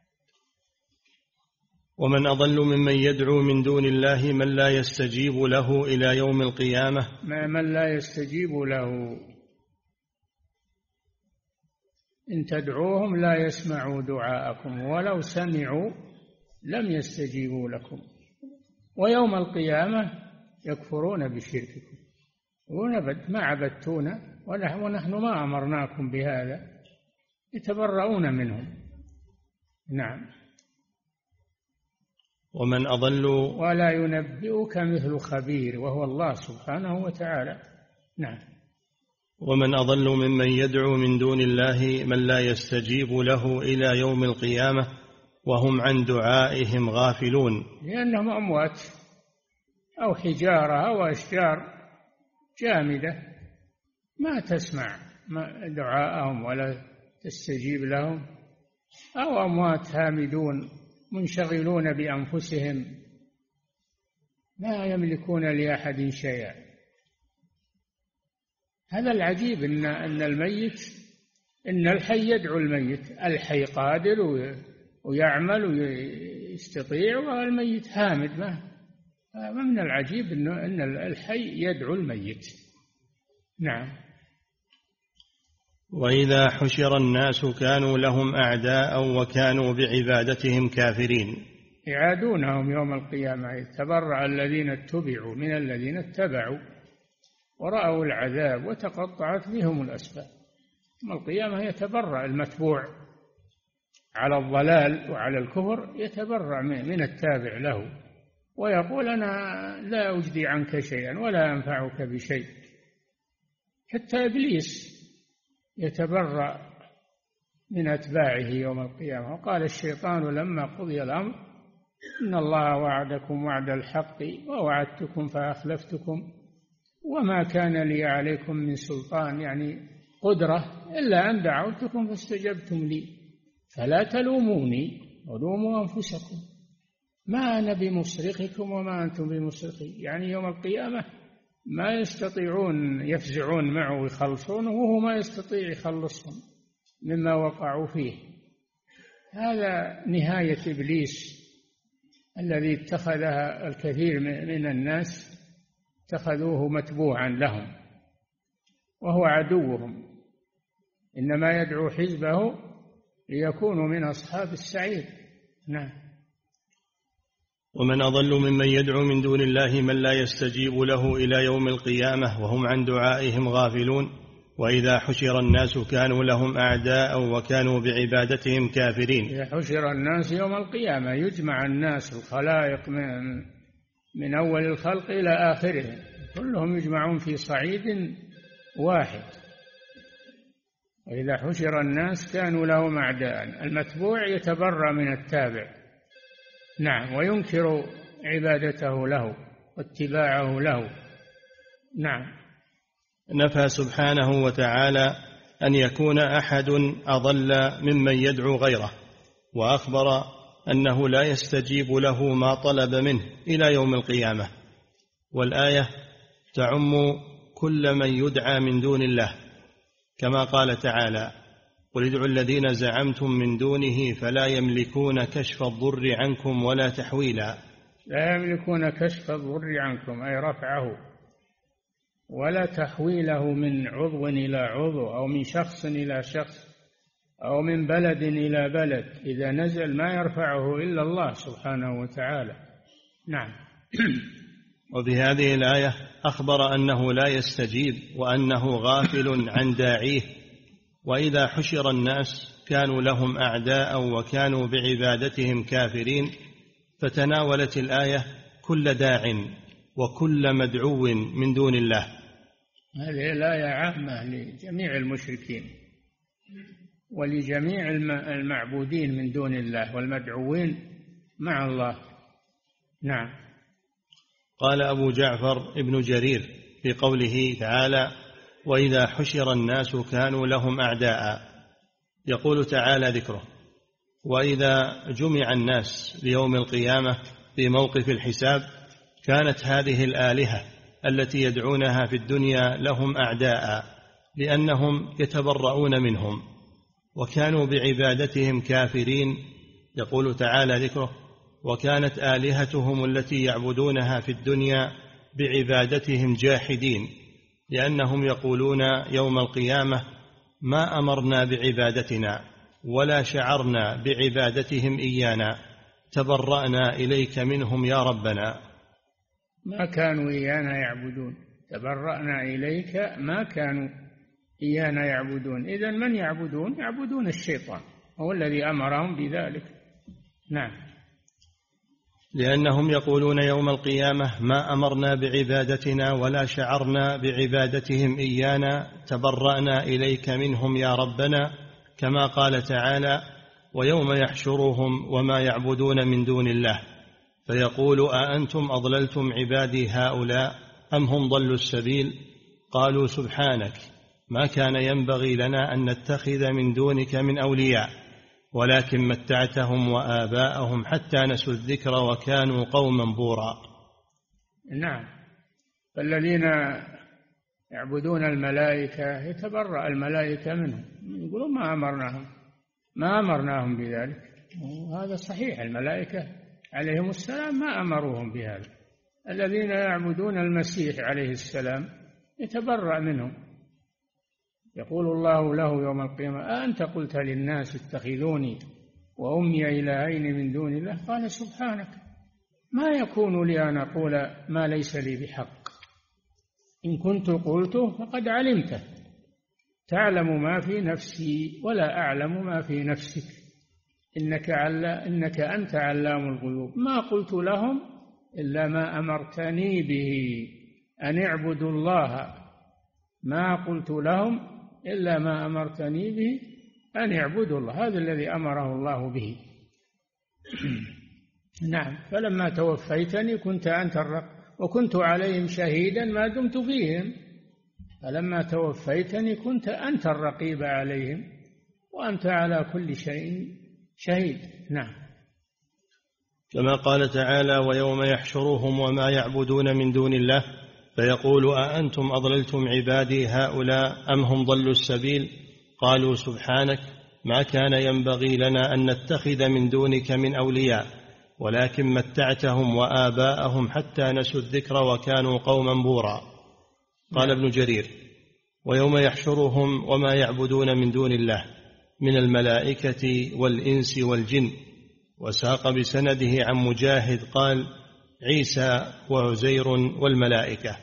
ومن أضل ممن يدعو من دون الله من لا يستجيب له إلى يوم القيامة. من لا يستجيب له، إن تدعوهم لا يسمعوا دعاءكم ولو سمعوا لم يستجيبوا لكم ويوم القيامة يكفرون بشرككم ما عبدتونا ونحن ما أمرناكم بهذا يتبرؤون منهم. نعم. ومن أضل ولا ينبئك مثل خبير وهو الله سبحانه وتعالى. نعم. ومن أضل ممن يدعو من دون الله من لا يستجيب له إلى يوم القيامة وهم عن دعائهم غافلون، لأنهم أموات أو حجارة أو أشجار جامدة ما تسمع دعاءهم ولا تستجيب لهم، أو أموات هامدون منشغلون بأنفسهم لا يملكون لأحد شيئا. هذا العجيب أن الميت، إن الحي يدعو الميت، الحي قادر ويعمل ويستطيع، والميت هامد. ما من العجيب أن الحي يدعو الميت. نعم. وإذا حشر الناس كانوا لهم أعداء وكانوا بعبادتهم كافرين. يعادونهم يوم القيامة، يتبرأ الذين اتبعوا من الذين اتبعوا ورأوا العذاب وتقطعت بهم الأسباب. يوم القيامة يتبرأ المتبوع على الضلال وعلى الكفر، يتبرأ من التابع له ويقول أنا لا أجدي عنك شيئا ولا أنفعك بشيء. حتى إبليس يتبرأ من أتباعه يوم القيامة. وقال الشيطان لما قضي الأمر إن الله وعدكم وعد الحق ووعدتكم فأخلفتكم وما كان لي عليكم من سلطان، يعني قدرة، إلا أن دعوتكم فاستجبتم لي فلا تلوموني ولوموا أنفسكم ما أنا بمصرخكم وما أنتم بمصرخي. يعني يوم القيامة ما يستطيعون يفزعون معه ويخلصونه، وهو ما يستطيع يخلصهم مما وقعوا فيه. هذا نهاية إبليس الذي اتخذها الكثير من الناس، اتخذوه متبوعا لهم وهو عدوهم. إنما يدعو حزبه ليكونوا من أصحاب السعير. نعم. ومن أضل ممن يدعو من دون الله من لا يستجيب له إلى يوم القيامة وهم عن دعائهم غافلون. وإذا حشر الناس كانوا لهم أعداء وكانوا بعبادتهم كافرين. إذا حشر الناس يوم القيامة يجمع الناس الخلائق من أول الخلق إلى آخره، كلهم يجمعون في صعيد واحد. وإذا حشر الناس كانوا لهم أعداء، المتبوع يتبرأ من التابع. نعم. وينكر عبادته له واتباعه له. نعم. نفى سبحانه وتعالى أن يكون أحد أضل ممن يدعو غيره، وأخبر أنه لا يستجيب له ما طلب منه إلى يوم القيامة. والآية تعم كل من يدعى من دون الله، كما قال تعالى قل ادعوا الذين زعمتم من دونه فلا يملكون كشف الضر عنكم ولا تحويلا. لا يملكون كشف الضر عنكم أي رفعه، ولا تحويله من عضو إلى عضو أو من شخص إلى شخص أو من بلد إلى بلد. إذا نزل ما يرفعه إلا الله سبحانه وتعالى. نعم. وبهذه الآية أخبر أنه لا يستجيب وأنه غافل عن داعيه. وإذا حشر الناس كانوا لهم أعداء وكانوا بعبادتهم كافرين، فتناولت الآية كل داع وكل مدعو من دون الله. هذه الآية عامة لجميع المشركين ولجميع المعبودين من دون الله والمدعوين مع الله. نعم. قال أبو جعفر ابن جرير في قوله تعالى وإذا حشر الناس كانوا لهم أعداء، يقول تعالى ذكره وإذا جمع الناس ليوم القيامة في موقف الحساب كانت هذه الآلهة التي يدعونها في الدنيا لهم أعداء لأنهم يتبرؤون منهم وكانوا بعبادتهم كافرين. يقول تعالى ذكره وكانت آلهتهم التي يعبدونها في الدنيا بعبادتهم جاحدين، لأنهم يقولون يوم القيامة ما أمرنا بعبادتنا ولا شعرنا بعبادتهم إيانا، تبرأنا إليك منهم يا ربنا. ما كانوا إيانا يعبدون، تبرأنا إليك ما كانوا إيانا يعبدون. إذن من يعبدون؟ يعبدون الشيطان، هو الذي أمرهم بذلك. نعم. لأنهم يقولون يوم القيامة ما أمرنا بعبادتنا ولا شعرنا بعبادتهم إيانا، تبرأنا إليك منهم يا ربنا، كما قال تعالى: ويوم يحشرهم وما يعبدون من دون الله فيقول أأنتم أضللتم عبادي هؤلاء أم هم ضلوا السبيل؟ قالوا سبحانك ما كان ينبغي لنا أن نتخذ من دونك من أولياء ولكن متعتهم وآباءهم حتى نسوا الذكر وكانوا قوما بورا. نعم. فالذين يعبدون الملائكة يتبرأ الملائكة منهم، يقولون ما أمرناهم بذلك. وهذا صحيح، الملائكة عليهم السلام ما أمروهم بهذا. الذين يعبدون المسيح عليه السلام يتبرأ منهم، يقول الله له يوم القيامة: أأنت قلت للناس اتخذوني وأمي إلهين من دون الله؟ قال سبحانك ما يكون لي أن أقول ما ليس لي بحق، إن كنت قلته فقد علمته، تعلم ما في نفسي ولا أعلم ما في نفسك، إنك أنت علام الغيوب. ما قلت لهم إلا ما أمرتني به أن اعبدوا الله، ما قلت لهم إلا ما أمرتني به أن اعبدوا الله. هذا الذي أمره الله به. نعم. فلما توفيتني كنت أنت وكنت عليهم شهيدا ما دمت فيهم، فلما توفيتني كنت أنت الرقيب عليهم وأنت على كل شيء شهيد. نعم. كما قال تعالى: ويوم يحشرهم وما يعبدون من دون الله فيقول أأنتم أضللتم عبادي هؤلاء أم هم ضلوا السبيل؟ قالوا سبحانك ما كان ينبغي لنا أن نتخذ من دونك من أولياء ولكن متعتهم وآباءهم حتى نسوا الذكر وكانوا قوما بورا. قال ابن جرير: ويوم يحشرهم وما يعبدون من دون الله من الملائكة والإنس والجن. وساق بسنده عن مجاهد قال: عيسى وعزير والملائكة.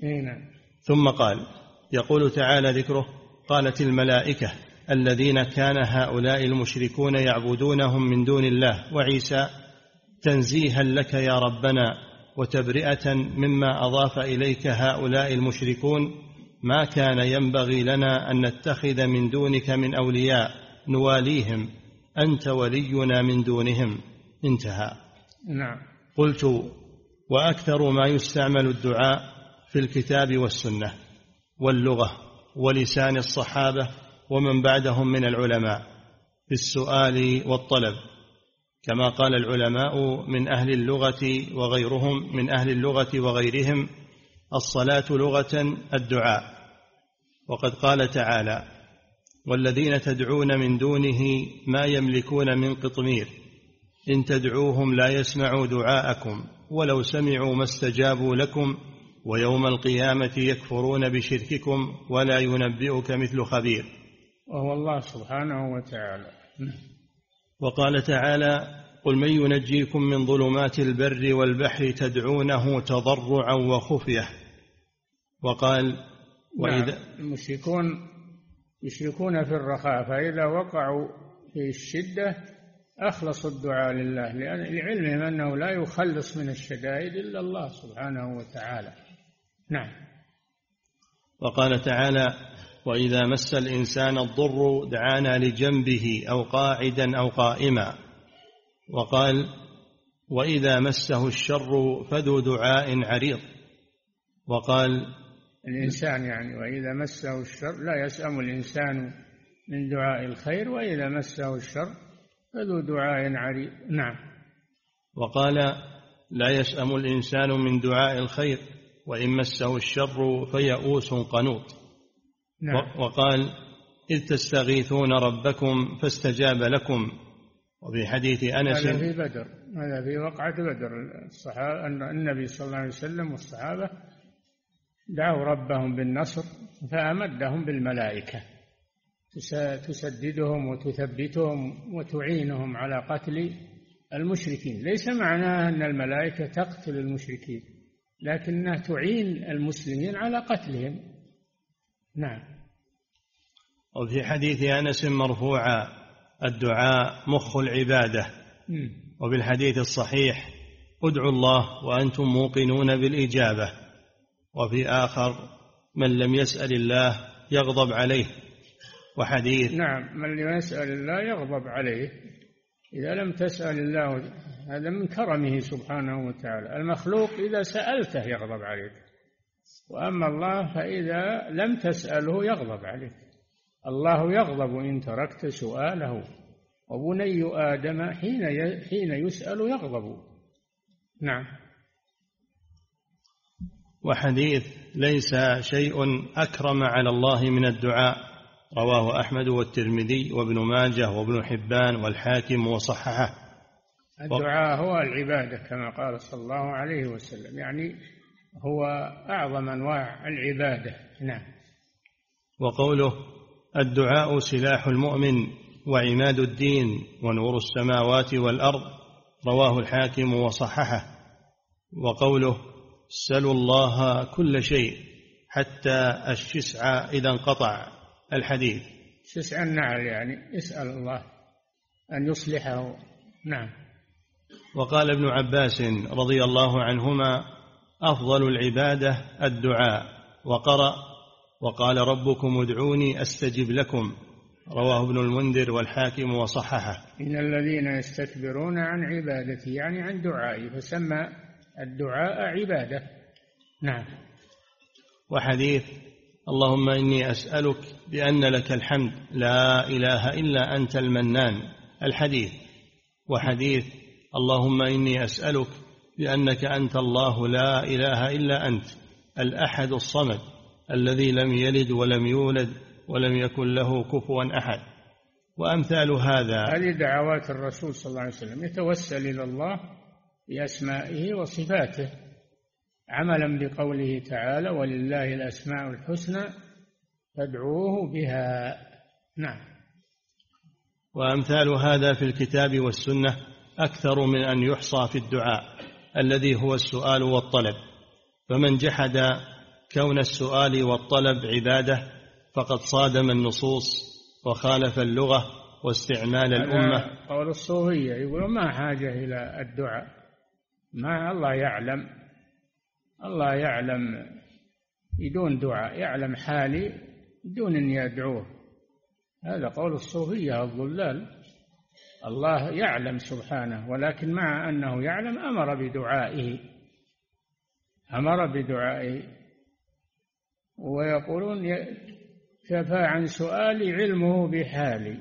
ثم قال: يقول تعالى ذكره: قالت الملائكة الذين كان هؤلاء المشركون يعبدونهم من دون الله وعيسى تنزيها لك يا ربنا وتبرئة مما أضاف إليك هؤلاء المشركون، ما كان ينبغي لنا أن نتخذ من دونك من أولياء نواليهم، أنت ولينا من دونهم. انتهى. نعم. قلت: وأكثر ما يستعمل الدعاء في الكتاب والسنة واللغة ولسان الصحابة ومن بعدهم من العلماء في السؤال والطلب، كما قال العلماء من أهل اللغة وغيرهم من أهل اللغة وغيرهم: الصلاة لغة الدعاء. وقد قال تعالى: والذين تدعون من دونه ما يملكون من قطمير إن تدعوهم لا يسمعوا دعاءكم ولو سمعوا ما استجابوا لكم ويوم القيامة يكفرون بشرككم ولا ينبئك مثل خبير. وهو الله سبحانه وتعالى. وقال تعالى: قل من ينجيكم من ظلمات البر والبحر تدعونه تضرعا وخفية. وقال: وإذا المشركون يشركون في الرخاء، فإذا وقعوا في الشدة أخلصوا الدعاء لله، لعلمهم أنه لا يخلص من الشدائد إلا الله سبحانه وتعالى. نعم. وقال تعالى: وإذا مس الإنسان الضر دعانا لجنبه أو قاعدا أو قائما. وقال: وإذا مسه الشر فذو دعاء عريض. وقال: الإنسان يعني وإذا مسه الشر لا يسأم الإنسان من دعاء الخير، وإذا مسه الشر فذو دعاء عريض. نعم. وقال: لا يسأم الإنسان من دعاء الخير وإن مسه الشر فيئوس قنوط. نعم. وقال: إذ تستغيثون ربكم فاستجاب لكم. وفي حديث أنس هذا في بدر، هذا في وقعة بدر، الصحابة النبي صلى الله عليه وسلم والصحابة دعوا ربهم بالنصر فأمدهم بالملائكة تسددهم وتثبتهم وتعينهم على قتل المشركين. ليس معناه أن الملائكة تقتل المشركين، لكنها تعين المسلمين على قتلهم. نعم. وفي حديث أنس مرفوعا: الدعاء مخ العبادة. وفي الحديث الصحيح: ادعوا الله وأنتم موقنون بالإجابة. وفي آخر: من لم يسأل الله يغضب عليه. وحديث نعم، من لم يسأل الله يغضب عليه. إذا لم تسأل الله هذا من كرمه سبحانه وتعالى. المخلوق إذا سألته يغضب عليك، وأما الله فإذا لم تسأله يغضب عليك. الله يغضب إن تركت سؤاله، وبني آدم حين يسأل يغضب. نعم. وحديث: ليس شيء أكرم على الله من الدعاء، رواه أحمد والترمذي وابن ماجه وابن حبان والحاكم وصححه. الدعاء هو العبادة كما قال صلى الله عليه وسلم، يعني هو أعظم أنواع العبادة. نعم. وقوله: الدعاء سلاح المؤمن وعماد الدين ونور السماوات والأرض، رواه الحاكم وصححه. وقوله: سلوا الله كل شيء حتى الشسع إذا انقطع، الحديث. شسع النعل يعني اسأل الله أن يصلحه. نعم. وقال ابن عباس رضي الله عنهما: أفضل العبادة الدعاء. وقرأ: وقال ربكم ادعوني أستجب لكم، رواه ابن المنذر والحاكم وصححه. إن الذين يستكبرون عن عبادتي يعني عن دعائي، فسمى الدعاء عبادة. نعم. وحديث: اللهم إني أسألك بأن لك الحمد لا إله إلا أنت المنان، الحديث. وحديث: اللهم إني أسألك بأنك أنت الله لا إله إلا أنت الأحد الصمد الذي لم يلد ولم يولد ولم يكن له كفوا أحد. وأمثال هذا. هذه دعوات الرسول صلى الله عليه وسلم، يتوسل إلى الله بأسمائه وصفاته، عملا بقوله تعالى: ولله الأسماء الحسنى فادعوه بها. نعم. وأمثال هذا في الكتاب والسنة أكثر من أن يحصى في الدعاء الذي هو السؤال والطلب. فمن جحد كون السؤال والطلب عبادة فقد صادم النصوص وخالف اللغة واستعمال الأمة. قول الصوفية يقولون ما حاجة إلى الدعاء، ما الله يعلم بدون دعاء، يعلم حالي بدون أن يدعوه. هذا قول الصوفية الضلال. الله يعلم سبحانه، ولكن مع أنه يعلم أمر بدعائه. ويقولون كفى عن سؤالي علمه بحالي.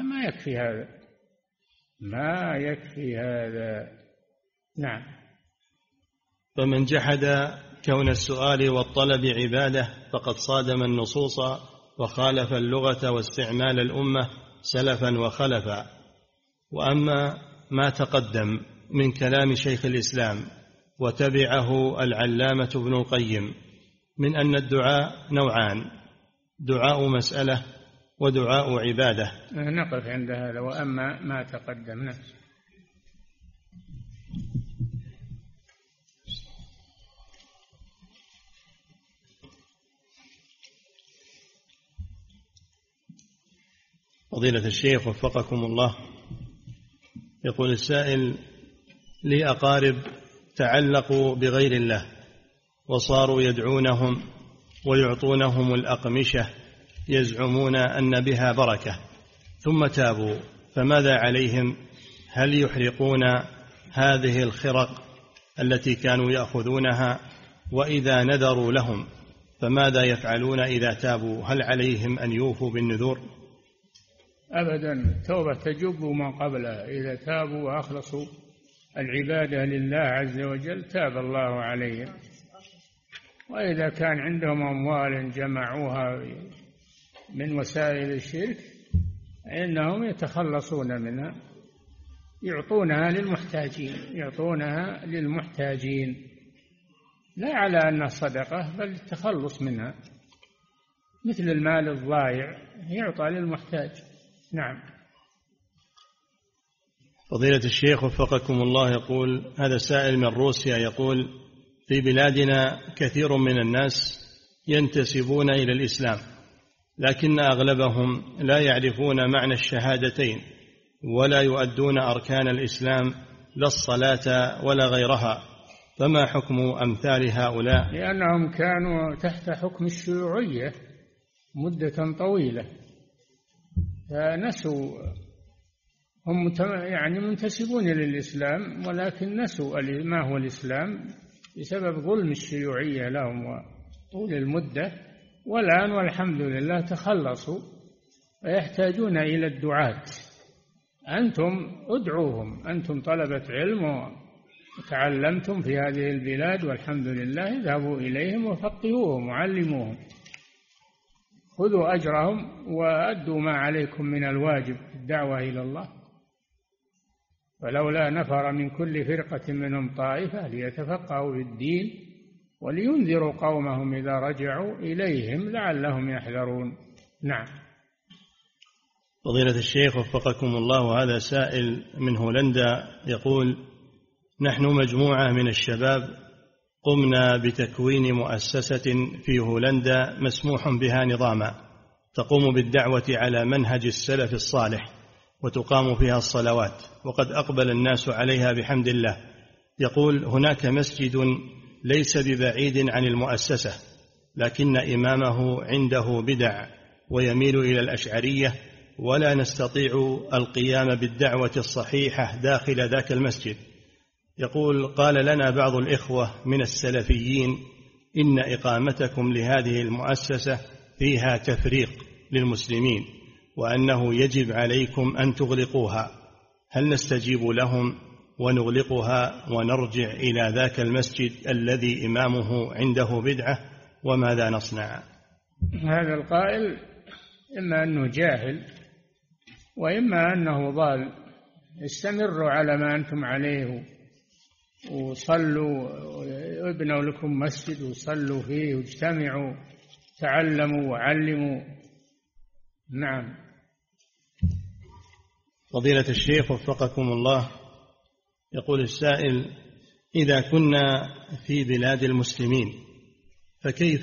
ما يكفي هذا. نعم. فمن جحد كون السؤال والطلب عبادة فقد صادم النصوص وخالف اللغة واستعمال الأمة سلفا وخلفا. وأما ما تقدم من كلام شيخ الإسلام وتبعه العلامة ابن القيم من أن الدعاء نوعان: دعاء مسألة ودعاء عبادة. نقف عند هذا. وأما ما تقدم. فضيلة الشيخ وفقكم الله، يقول السائل: لي أقارب تعلقوا بغير الله وصاروا يدعونهم ويعطونهم الأقمشة يزعمون أن بها بركة، ثم تابوا، فماذا عليهم؟ هل يحرقون هذه الخرق التي كانوا يأخذونها؟ وإذا نذروا لهم فماذا يفعلون إذا تابوا؟ هل عليهم أن يوفوا بالنذور؟ أبدا، توبة تجب ما قبلها. إذا تابوا وأخلصوا العبادة لله عز وجل تاب الله عليهم. وإذا كان عندهم أموال جمعوها من وسائل الشرك إنهم يتخلصون منها، يعطونها للمحتاجين، لا على أنها صدقة بل التخلص منها، مثل المال الضائع يعطى للمحتاج. نعم. فضيلة الشيخ وفقكم الله، يقول هذا سائل من روسيا، يقول: في بلادنا كثير من الناس ينتسبون إلى الإسلام لكن أغلبهم لا يعرفون معنى الشهادتين ولا يؤدون أركان الإسلام لا الصلاة ولا غيرها، فما حكم أمثال هؤلاء؟ لأنهم كانوا تحت حكم الشيوعية مدة طويلة فنسوا، هم يعني منتسبون للإسلام ولكن نسوا ما هو الإسلام بسبب ظلم الشيوعية لهم وطول المدة، والآن والحمد لله تخلصوا ويحتاجون إلى الدعاة. أنتم ادعوهم، أنتم طلبة علم وتعلمتم في هذه البلاد والحمد لله، اذهبوا إليهم وفقهوهم وعلموهم، خذوا أجرهم وأدوا ما عليكم من الواجب الدعوة إلى الله. ولولا نفر من كل فرقة منهم طائفة ليتفقهوا في الدين ولينذروا قومهم إذا رجعوا إليهم لعلهم يحذرون. نعم. فضيلة الشيخ وفقكم الله، هذا سائل من هولندا يقول: نحن مجموعة من الشباب قمنا بتكوين مؤسسة في هولندا مسموح بها نظاما تقوم بالدعوة على منهج السلف الصالح وتقام فيها الصلوات، وقد أقبل الناس عليها بحمد الله. يقول: هناك مسجد ليس ببعيد عن المؤسسة لكن إمامه عنده بدع ويميل إلى الأشعرية، ولا نستطيع القيام بالدعوة الصحيحة داخل ذاك المسجد. يقول: قال لنا بعض الإخوة من السلفيين إن إقامتكم لهذه المؤسسة فيها تفريق للمسلمين وأنه يجب عليكم أن تغلقوها، هل نستجيب لهم ونغلقها ونرجع إلى ذاك المسجد الذي إمامه عنده بدعة، وماذا نصنع؟ هذا القائل إما أنه جاهل وإما أنه ضال. استمروا على ما أنتم عليه وصلوا، ابنوا لكم مسجد وصلوا فيه واجتمعوا تعلموا وعلموا. نعم. فضيلة الشيخ وفقكم الله، يقول السائل: إذا كنا في بلاد المسلمين فكيف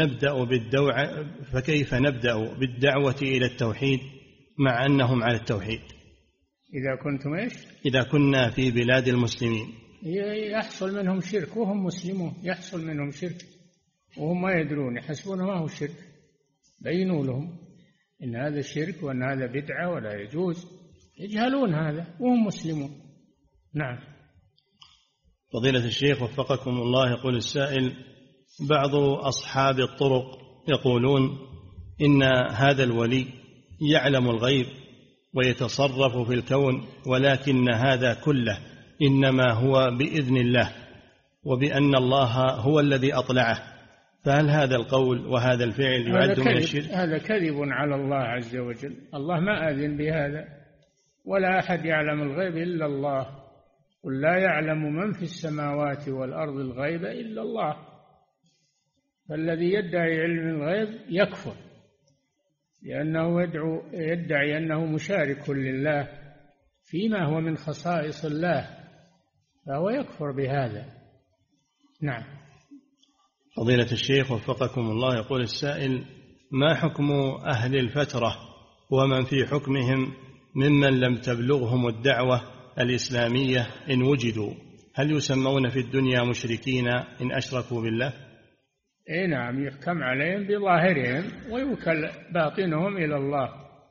نبدأ بالدعوة إلى التوحيد مع أنهم على التوحيد؟ إذا كنتم إيش؟ إذا كنا في بلاد المسلمين يحصل منهم شرك وهم مسلمون، يحصل منهم شرك وهم ما يدرون، يحسبون ما هو شرك، بينوا لهم إن هذا شرك وأن هذا بدعة ولا يجوز، يجهلون هذا وهم مسلمون. نعم. فضيلة الشيخ وفقكم الله، يقول السائل: بعض أصحاب الطرق يقولون إن هذا الولي يعلم الغيب ويتصرف في الكون، ولكن هذا كله إنما هو بإذن الله وبأن الله هو الذي أطلعه، فهل هذا القول وهذا الفعل يعد من الشرك؟ هذا كذب على الله عز وجل، الله ما أذن بهذا، ولا أحد يعلم الغيب إلا الله، قل لا يعلم من في السماوات والأرض الغيب إلا الله. فالذي يدعي علم الغيب يكفر، لأنه يدعي أنه مشارك لله فيما هو من خصائص الله، فهو يكفر بهذا. نعم. فضيلة الشيخ وفقكم الله، يقول السائل: ما حكم أهل الفترة ومن في حكمهم ممن لم تبلغهم الدعوة الإسلامية إن وجدوا، هل يسمون في الدنيا مشركين إن أشركوا بالله؟ إيه نعم، يحكم عليهم بظاهرهم ويوكل باطنهم إلى الله،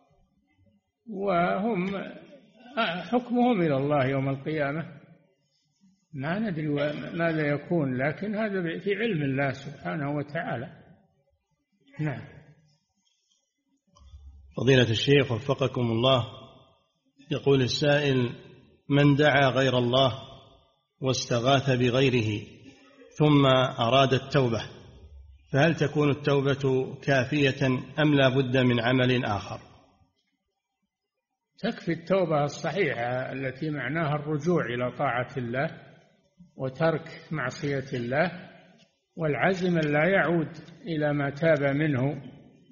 وهم حكمهم إلى الله يوم القيامة. ما ندري ماذا يكون، لكن هذا في علم الله سبحانه وتعالى. نعم. فضيلة الشيخ وفقكم الله، يقول السائل: من دعا غير الله واستغاث بغيره ثم أراد التوبة، فهل تكون التوبة كافية أم لا بد من عمل آخر؟ تكفي التوبة الصحيحة التي معناها الرجوع إلى طاعة الله وترك معصية الله، والعزم لا يعود إلى ما تاب منه،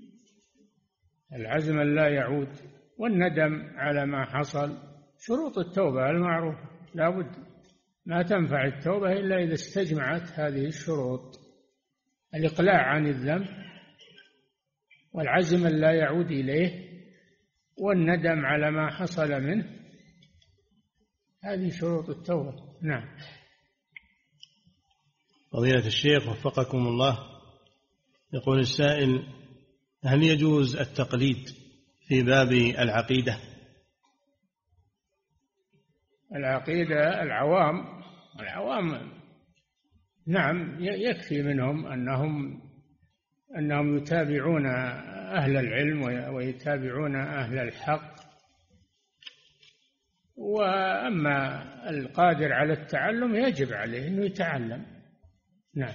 العزم لا يعود، والندم على ما حصل. شروط التوبة المعروفة لا بد، ما تنفع التوبة إلا إذا استجمعت هذه الشروط: الإقلاع عن الذنب، والعزم أن لا يعود إليه، والندم على ما حصل منه. هذه شروط التوبة. نعم. فضيلة الشيخ وفقكم الله، يقول السائل: هل يجوز التقليد في باب العقيدة؟ العقيدة العوام نعم يكفي منهم أنهم يتابعون أهل العلم ويتابعون أهل الحق. وأما القادر على التعلم يجب عليه أنه يتعلم. نعم.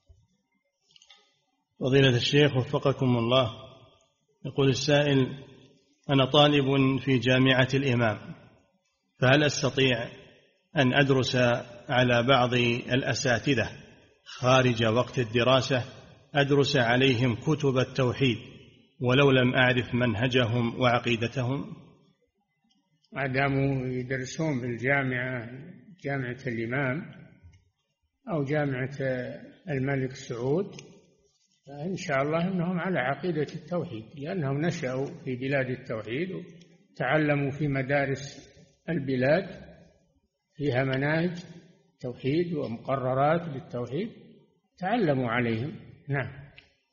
فضيلة الشيخ وفقكم الله، يقول السائل: أنا طالب في جامعة الإمام، فهل أستطيع أن أدرس على بعض الأساتذة خارج وقت الدراسة، أدرس عليهم كتب التوحيد ولو لم أعرف منهجهم وعقيدتهم؟ ما داموا يدرسون بالجامعة، جامعة الإمام أو جامعة الملك سعود، فإن شاء الله أنهم على عقيدة التوحيد، لأنهم نشأوا في بلاد التوحيد وتعلموا في مدارس البلاد فيها مناهج توحيد ومقررات للتوحيد، تعلموا عليهم. نعم.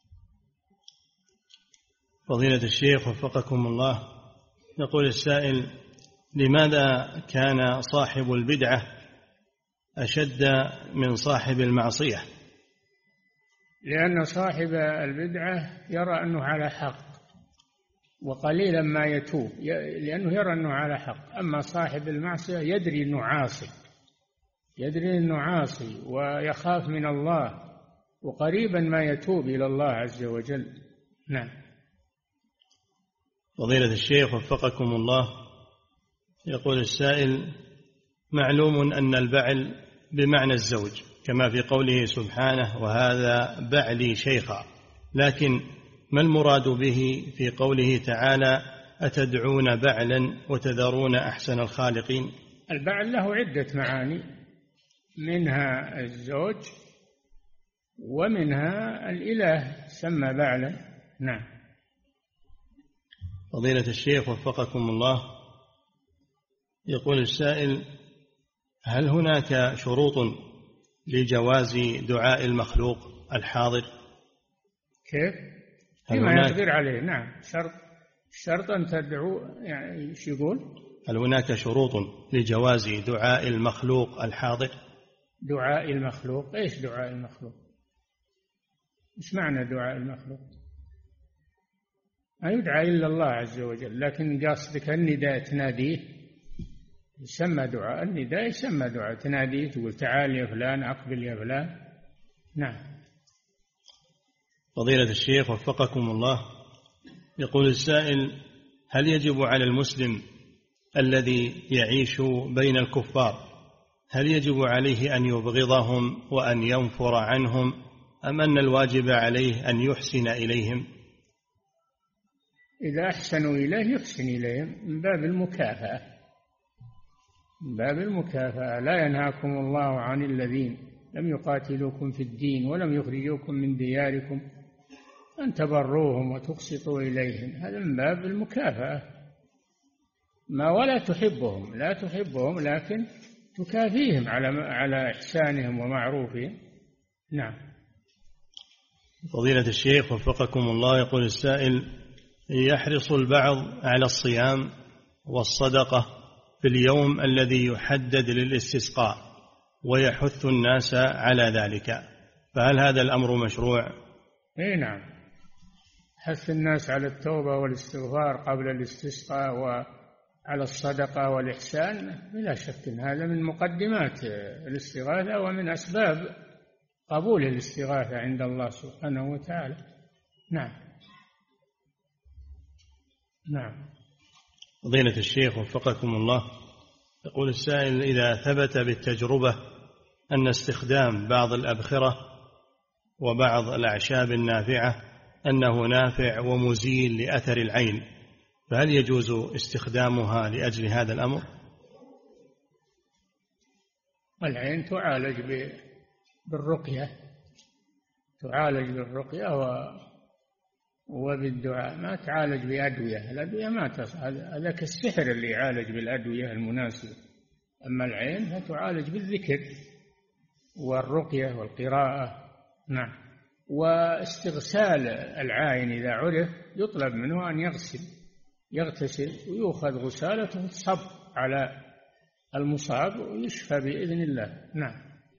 فضيلة الشيخ وفقكم الله، يقول السائل: لماذا كان صاحب البدعة أشد من صاحب المعصية؟ لأن صاحب البدعة يرى أنه على حق وقليلا ما يتوب، لأنه يرى أنه على حق. أما صاحب المعصية يدري أنه عاصي ويخاف من الله، وقريبا ما يتوب إلى الله عز وجل. نعم. فضيلة الشيخ وفقكم الله، يقول السائل: معلوم أن البعل بمعنى الزوج كما في قوله سبحانه: وهذا بعلي شيخا، لكن ما المراد به في قوله تعالى: أتدعون بعلا وتذرون أحسن الخالقين؟ البعل له عدة معاني، منها الزوج ومنها الإله سمى بعلا. نعم. فضيلة الشيخ وفقكم الله، يقول السائل: هل هناك شروط لجواز دعاء المخلوق الحاضر؟ كيف؟ فيما يقدر عليه. نعم. شرط أن تدعو، يعني ايش يقول؟ هل هناك شروط لجواز دعاء المخلوق الحاضر؟ دعاء المخلوق؟ ايش دعاء المخلوق؟ ايش معنى دعاء المخلوق؟ ما يدعى إلا الله عز وجل، لكن قصدك النداء تناديه يسمى دعاء. النداء يسمى دعاء، تناديه تقول تعال يا فلان، أقبل يا فلان. نعم. فضيلة الشيخ وفقكم الله، يقول السائل: هل يجب على المسلم الذي يعيش بين الكفار، هل يجب عليه أن يبغضهم وأن ينفر عنهم، أم أن الواجب عليه أن يحسن إليهم؟ إذا أحسنوا إليه يحسن إليهم من باب المكافأة، من باب المكافأة. لا ينهاكم الله عن الذين لم يقاتلوكم في الدين ولم يخرجوكم من دياركم أن تبروهم وتقسطوا إليهم، هذا من باب المكافأة. ما ولا تحبهم، لا تحبهم، لكن تكافيهم على إحسانهم ومعروفهم. نعم. فضيلة الشيخ وفقكم الله، يقول السائل: يحرص البعض على الصيام والصدقة في اليوم الذي يحدد للاستسقاء ويحث الناس على ذلك، فهل هذا الأمر مشروع؟ إيه نعم، حث الناس على التوبة والاستغفار قبل الاستسقاء وعلى الصدقة والإحسان بلا شك إن هذا من مقدمات الاستغاثة ومن أسباب قبول الاستغاثة عند الله سبحانه وتعالى. نعم. نعم. فضيلة الشيخ وفقكم الله، يقول السائل: إذا ثبت بالتجربة أن استخدام بعض الأبخرة وبعض الأعشاب النافعة أنه نافع ومزيل لأثر العين، فهل يجوز استخدامها لأجل هذا الأمر؟ العين تعالج بالرقية، تعالج بالرقية وبالدعاء، ما تعالج بأدوية. الأدوية ما هذا كالسحر اللي يعالج بالأدوية المناسبة. أما العين فتعالج بالذكر والرقية والقراءة. نعم. واستغسال العين إذا عرف يطلب منه أن يغتسل ويؤخذ غسالته تصب على المصاب ويشفى بإذن الله. نعم.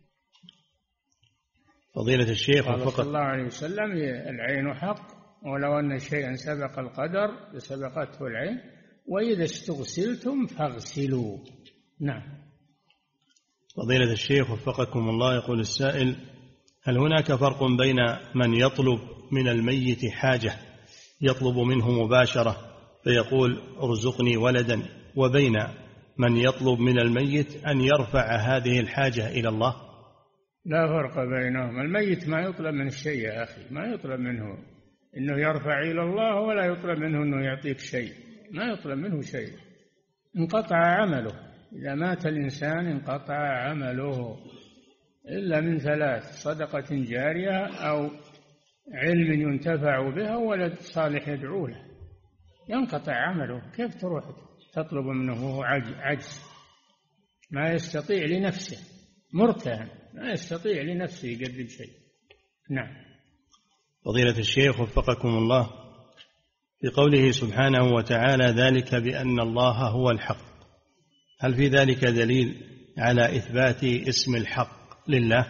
فضيلة الشيخ قال صلى الله عليه وسلم: العين حق، ولو أن شيئا سبق القدر لسبقته العين، وإذا استغسلتم فاغسلوا. نعم. فضيلة الشيخ وفقكم الله، يقول السائل: هل هناك فرق بين من يطلب من الميت حاجة يطلب منه مباشرة فيقول ارزقني ولدا، وبين من يطلب من الميت أن يرفع هذه الحاجة إلى الله؟ لا فرق بينهم. الميت ما يطلب من الشيء يا أخي، ما يطلب منه إنه يرفع إلى الله، ولا يطلب منه إنه يعطيك شيء، ما يطلب منه شيء. انقطع عمله. إذا مات الإنسان انقطع عمله إلا من ثلاث: صدقة جارية، أو علم ينتفع به، أو ولد صالح يدعو له. ينقطع عمله، كيف تروح تطلب منه وهو عجز ما يستطيع لنفسه، مرتهن ما يستطيع لنفسه يقدم شيء. نعم. فضيلة الشيخ وفقكم الله، في قوله سبحانه وتعالى: ذلك بأن الله هو الحق، هل في ذلك دليل على إثبات اسم الحق لله؟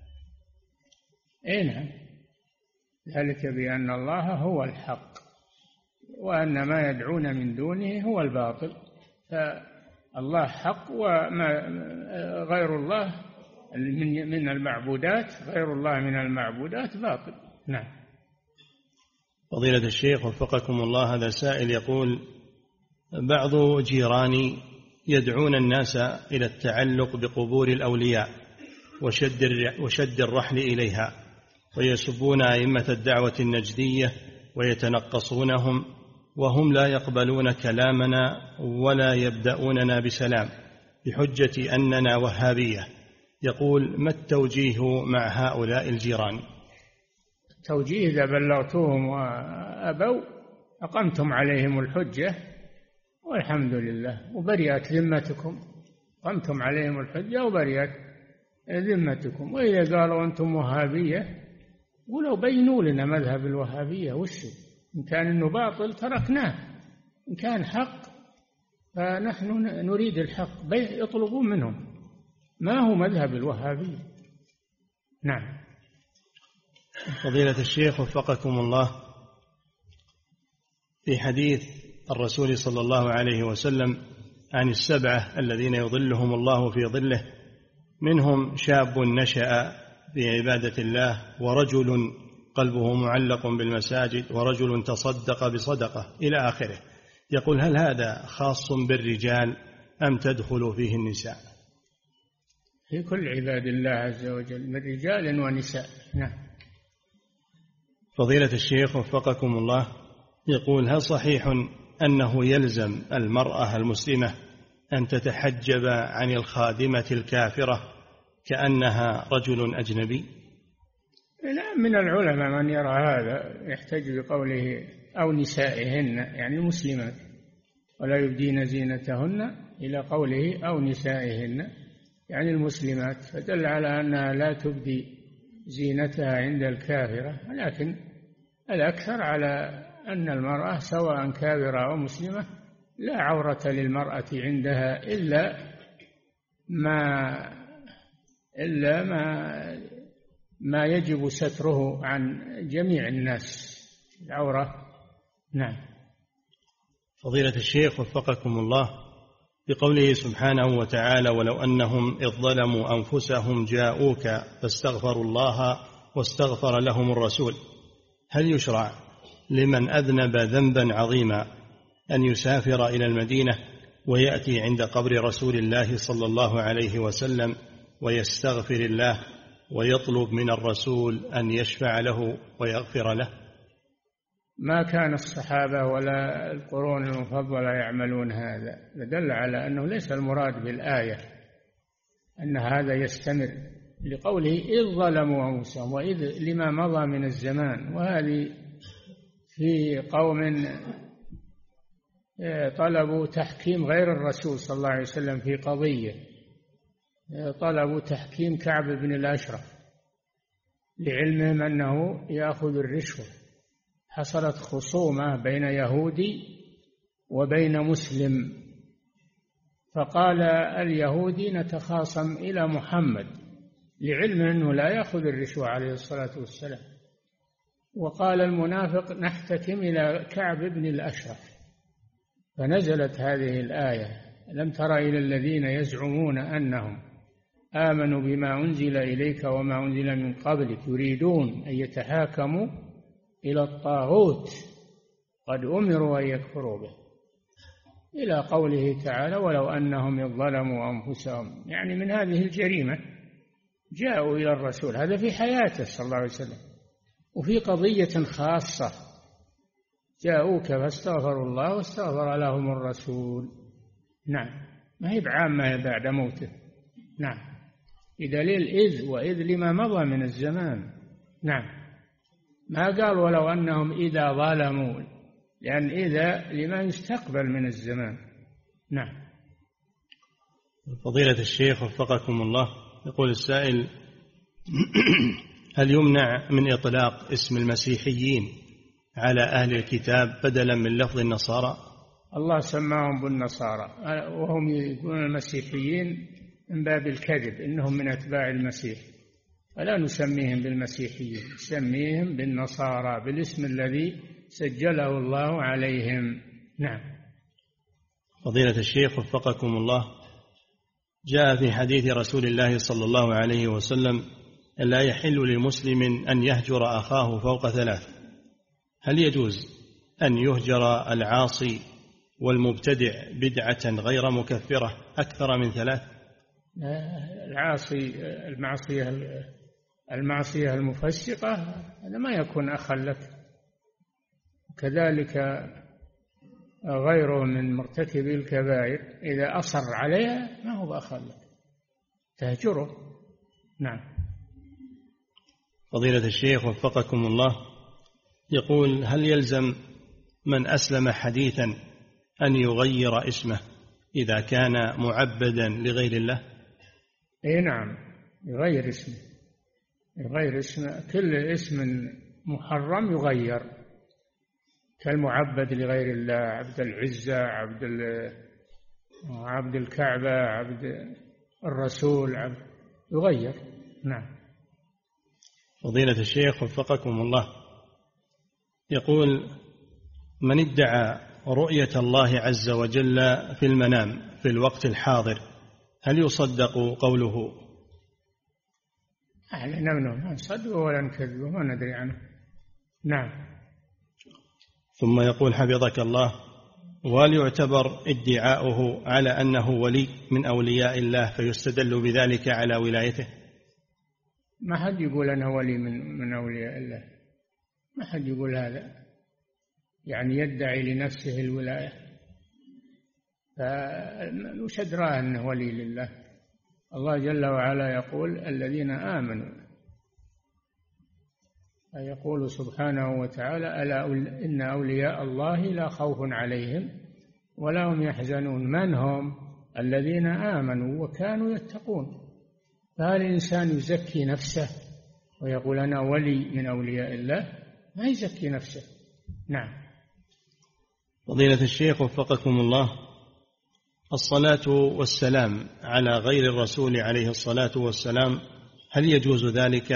نعم. ذلك بأن الله هو الحق، وأن ما يدعون من دونه هو الباطل. فالله حق، وما غير الله من المعبودات، غير الله من المعبودات باطل. نعم. فضيلة الشيخ وفقكم الله، هذا سائل يقول: بعض جيراني يدعون الناس إلى التعلق بقبور الأولياء وشد الرحل إليها، ويسبون أئمة الدعوة النجدية ويتنقصونهم، وهم لا يقبلون كلامنا ولا يبدأوننا بسلام بحجة أننا وهابية. يقول: ما التوجيه مع هؤلاء الجيران؟ التوجيه: إذا بلغتوهم وأبوا أقمتم عليهم الحجة والحمد لله، وبرئت ذمتكم. قمتم عليهم الحجة وبرئت ذمتكم. وإذا قالوا أنتم وهابية، قولوا بينوا لنا مذهب الوهابية وش، إن كان إنه باطل تركناه، إن كان حق فنحن نريد الحق. يطلبون منهم ما هو مذهب الوهابية. نعم. فضيلة الشيخ وفقكم الله، في حديث الرسول صلى الله عليه وسلم عن السبعة الذين يظلهم الله في ظله، منهم شاب نشأ في عبادة الله، ورجل قلبه معلق بالمساجد، ورجل تصدق بصدقة، إلى آخره. يقول: هل هذا خاص بالرجال أم تدخل فيه النساء؟ في كل عباد الله عز وجل، من رجال ونساء. نعم. فضيلة الشيخ وفقكم الله، يقول: هل صحيح أنه يلزم المرأة المسلمة أن تتحجب عن الخادمة الكافرة كأنها رجل أجنبي؟ لا، من العلماء من يرى هذا، يحتج بقوله أو نسائهن، يعني المسلمات، ولا يبدين زينتهن، إلى قوله أو نسائهن يعني المسلمات، فدل على أنها لا تبدي زينتها عند الكافرة. ولكن الأكثر على أن المرأة سواء كافرة أو مسلمة لا عورة للمرأة عندها إلا ما يجب ستره عن جميع الناس، العورة. نعم. فضيلة الشيخ وفقكم الله، بقوله سبحانه وتعالى: ولو أنهم إذ ظلموا أنفسهم جاءوك فاستغفروا الله واستغفر لهم الرسول، هل يشرع لمن أذنب ذنبا عظيما أن يسافر إلى المدينة ويأتي عند قبر رسول الله صلى الله عليه وسلم ويستغفر الله ويطلب من الرسول أن يشفع له ويغفر له؟ ما كان الصحابة ولا القرون المفضلة يعملون هذا، فدل على أنه ليس المراد بالآية أن هذا يستمر، لقوله إذ ظلموا أنفسهم، وإذ لما مضى من الزمان، وهذه في قوم طلبوا تحكيم غير الرسول صلى الله عليه وسلم في قضية، طلبوا تحكيم كعب بن الأشرف لعلمهم أنه يأخذ الرشوة. حصلت خصومة بين يهودي وبين مسلم، فقال اليهودي نتخاصم إلى محمد لعلم أنه لا يأخذ الرشوة عليه الصلاة والسلام، وقال المنافق نحتكم إلى كعب بن الأشرف. فنزلت هذه الآية: لم تر إلى الذين يزعمون أنهم آمنوا بما أنزل إليك وما أنزل من قبلك يريدون أن يتحاكموا إلى الطاغوت قد أمروا أن يكفروا به، إلى قوله تعالى: ولو أنهم إذ ظلموا أنفسهم. يعني من هذه الجريمة جاءوا إلى الرسول، هذا في حياته صلى الله عليه وسلم، وفي قضية خاصة جاءوك فاستغفروا الله واستغفر لهم الرسول. نعم، ما هي بعامة بعد موته. نعم، بدليل إذ وإذ لما مضى من الزمان. نعم، ما قال ولو أنهم إذا ظلموا، لأن إذا لما يستقبل من الزمان. نعم. فضيلة الشيخ وفقكم الله، يقول السائل: هل يمنع من إطلاق اسم المسيحيين على أهل الكتاب بدلا من لفظ النصارى؟ الله سماهم بالنصارى وهم يقولون المسيحيين من باب الكذب، إنهم من أتباع المسيح، فلا نسميهم بالمسيحيين، نسميهم بالنصارى بالاسم الذي سجله الله عليهم. نعم. فضيلة الشيخ وفقكم الله، جاء في حديث رسول الله صلى الله عليه وسلم: لا يحل لمسلم أن يهجر أخاه فوق 3. هل يجوز أن يهجر العاصي والمبتدع بدعة غير مكفرة أكثر من 3؟ العاصي المعصية المفسقة هذا ما يكون أخا لك، كذلك غيره من مرتكبي الكبائر إذا أصر عليها ما هو أخا لك، تهجره. نعم. فضيلة الشيخ وفقكم الله، يقول: هل يلزم من أسلم حديثا أن يغير اسمه إذا كان معبدا لغير الله؟ إيه نعم، يغير اسمه، يغير اسمه. كل اسم محرم يغير، كالمعبد لغير الله، عبد العزة، عبد الكعبة، عبد الرسول، يغير. نعم. فضيلة الشيخ وفقكم الله، يقول: من ادعى رؤية الله عز وجل في المنام في الوقت الحاضر هل يصدق قوله؟ نعم، نصدقه ولا نكذبه، ما ندري عنه. نعم. ثم يقول حفظك الله: وهل يعتبر ادعاؤه على أنه ولي من أولياء الله فيستدل بذلك على ولايته؟ ما حد يقول أنا ولي من أولياء الله، ما حد يقول هذا، يعني يدعي لنفسه الولاية، فمش أدرى أنه ولي لله. الله جل وعلا يقول: الذين آمنوا، يقول سبحانه وتعالى: ألا إن أولياء الله لا خوف عليهم ولا هم يحزنون. من هم؟ الذين آمنوا وكانوا يتقون. فهل الإنسان يزكي نفسه ويقول أنا ولي من أولياء الله؟ ما يزكي نفسه. نعم. فضيلة الشيخ وفقكم الله، الصلاة والسلام على غير الرسول عليه الصلاة والسلام هل يجوز ذلك؟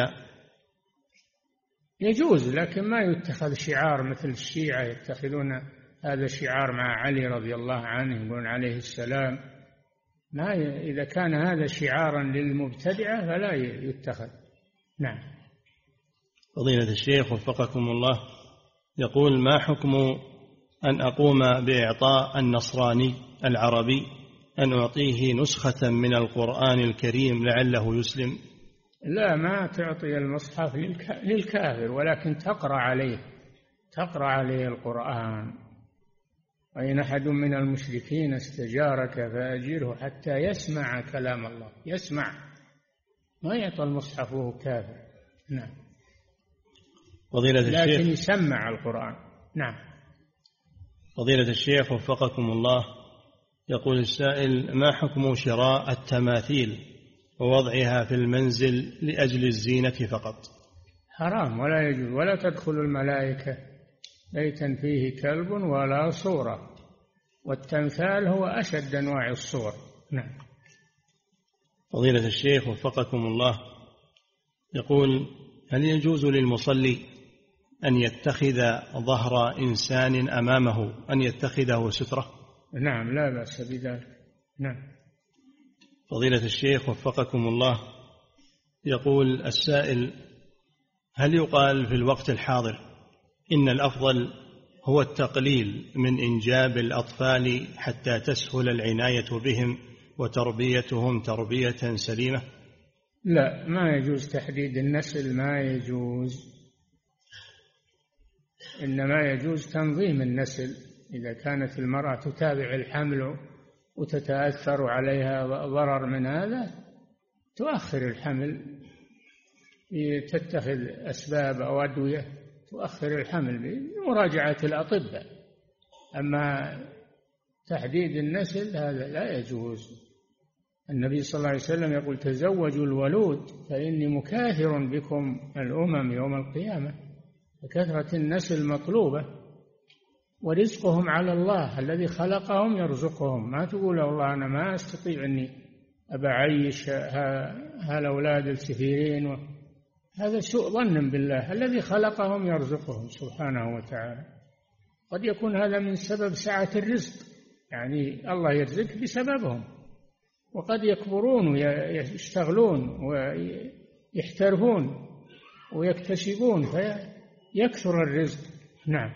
يجوز، لكن ما يتخذ شعار مثل الشيعة يتخذون هذا شعار مع علي رضي الله عنه، يقولون عليه السلام. ما إذا كان هذا شعارا للمبتدعة فلا يتخذ. نعم. فضيلة الشيخ وفقكم الله، يقول: ما حكم أن أقوم بإعطاء النصراني العربي أن أعطيه نسخة من القرآن الكريم لعله يسلم؟ لا، ما تعطي المصحف للكافر، ولكن تقرأ عليه القرآن. وإن أحد من المشركين استجارك فأجره حتى يسمع كلام الله. يسمع، ما يعطى المصحف وهو كافر. نعم. فضيلة الشيخ، لكن يسمع القرآن. نعم. فضيلة الشيخ وفقكم الله، يقول السائل: ما حكم شراء التماثيل ووضعها في المنزل لأجل الزينة فقط؟ حرام، ولا يجوز، ولا تدخل الملائكة بيتا فيه كلب ولا صورة، والتمثال هو أشد أنواع الصور. نعم. فضيلة الشيخ وفقكم الله، يقول: هل يجوز للمصلي أن يتخذ ظهر إنسان أمامه أن يتخذه سترة؟ نعم، لا بأس بذلك. نعم. فضيلة الشيخ وفقكم الله، يقول السائل: هل يقال في الوقت الحاضر إن الأفضل هو التقليل من إنجاب الأطفال حتى تسهل العناية بهم وتربيتهم تربية سليمة؟ لا، ما يجوز تحديد النسل، ما يجوز، إنما يجوز تنظيم النسل. إذا كانت المرأة تتابع الحمل وتتأثر عليها ضرر من هذا تؤخر الحمل، تتخذ أسباب أو أدوية تؤخر الحمل بمراجعة الأطباء. أما تحديد النسل هذا لا يجوز. النبي صلى الله عليه وسلم يقول: تزوجوا الولود فإني مكاثر بكم الأمم يوم القيامة. فكثرة النسل مطلوبة، ورزقهم على الله الذي خلقهم يرزقهم. ما تقول والله أنا ما أستطيع أني أبعيش هالأولاد الكثيرين، هذا سوء ظن بالله. الذي خلقهم يرزقهم سبحانه وتعالى. قد يكون هذا من سبب سعة الرزق، يعني الله يرزق بسببهم، وقد يكبرون ويشتغلون ويحترفون ويكتسبون فيكثر الرزق. نعم.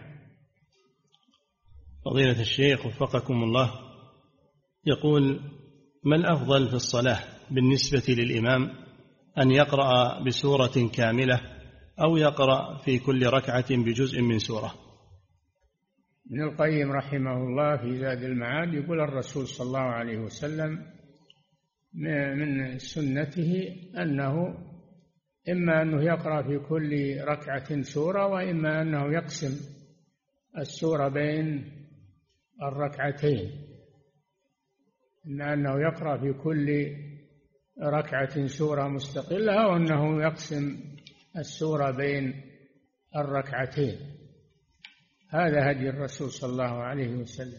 فضيلة الشيخ وفقكم الله، يقول: ما الأفضل في الصلاة بالنسبة للإمام، أن يقرأ بسورة كاملة أو يقرأ في كل ركعة بجزء من سورة؟ ابن القيم رحمه الله في زاد المعاد يقول: الرسول صلى الله عليه وسلم من سنته أنه إما أنه يقرأ في كل ركعة سورة، وإما أنه يقسم السورة بين الركعتين. إما أنه يقرأ في كل ركعة سورة مستقلة، وأنه يقسم السورة بين الركعتين. هذا هدي الرسول صلى الله عليه وسلم.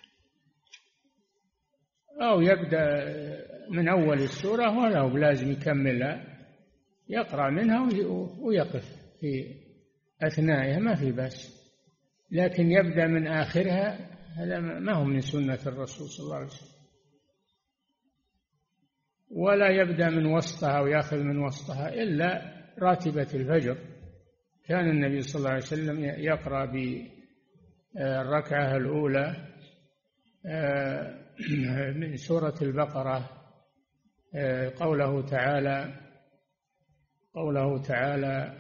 أو يبدأ من أول السورة ولا لازم يكملها، يقرأ منها ويقف في أثنائها، ما في بأس. لكن يبدأ من آخرها هذا ما هو من سنة الرسول صلى الله عليه وسلم. ولا يبدأ من وسطها ويأخذ من وسطها إلا راتبة الفجر. كان النبي صلى الله عليه وسلم يقرأ بالركعة الأولى من سورة البقرة قوله تعالى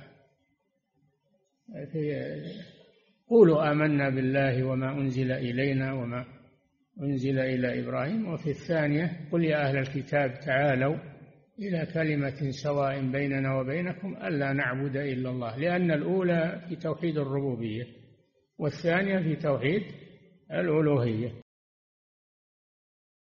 قولوا آمنا بالله وما أنزل إلينا وما أنزل إلى إبراهيم. وفي الثانية: قل يا أهل الكتاب تعالوا إلى كلمة سواء بيننا وبينكم ألا نعبد إلا الله، لأن الأولى في توحيد الربوبية والثانية في توحيد الألوهية.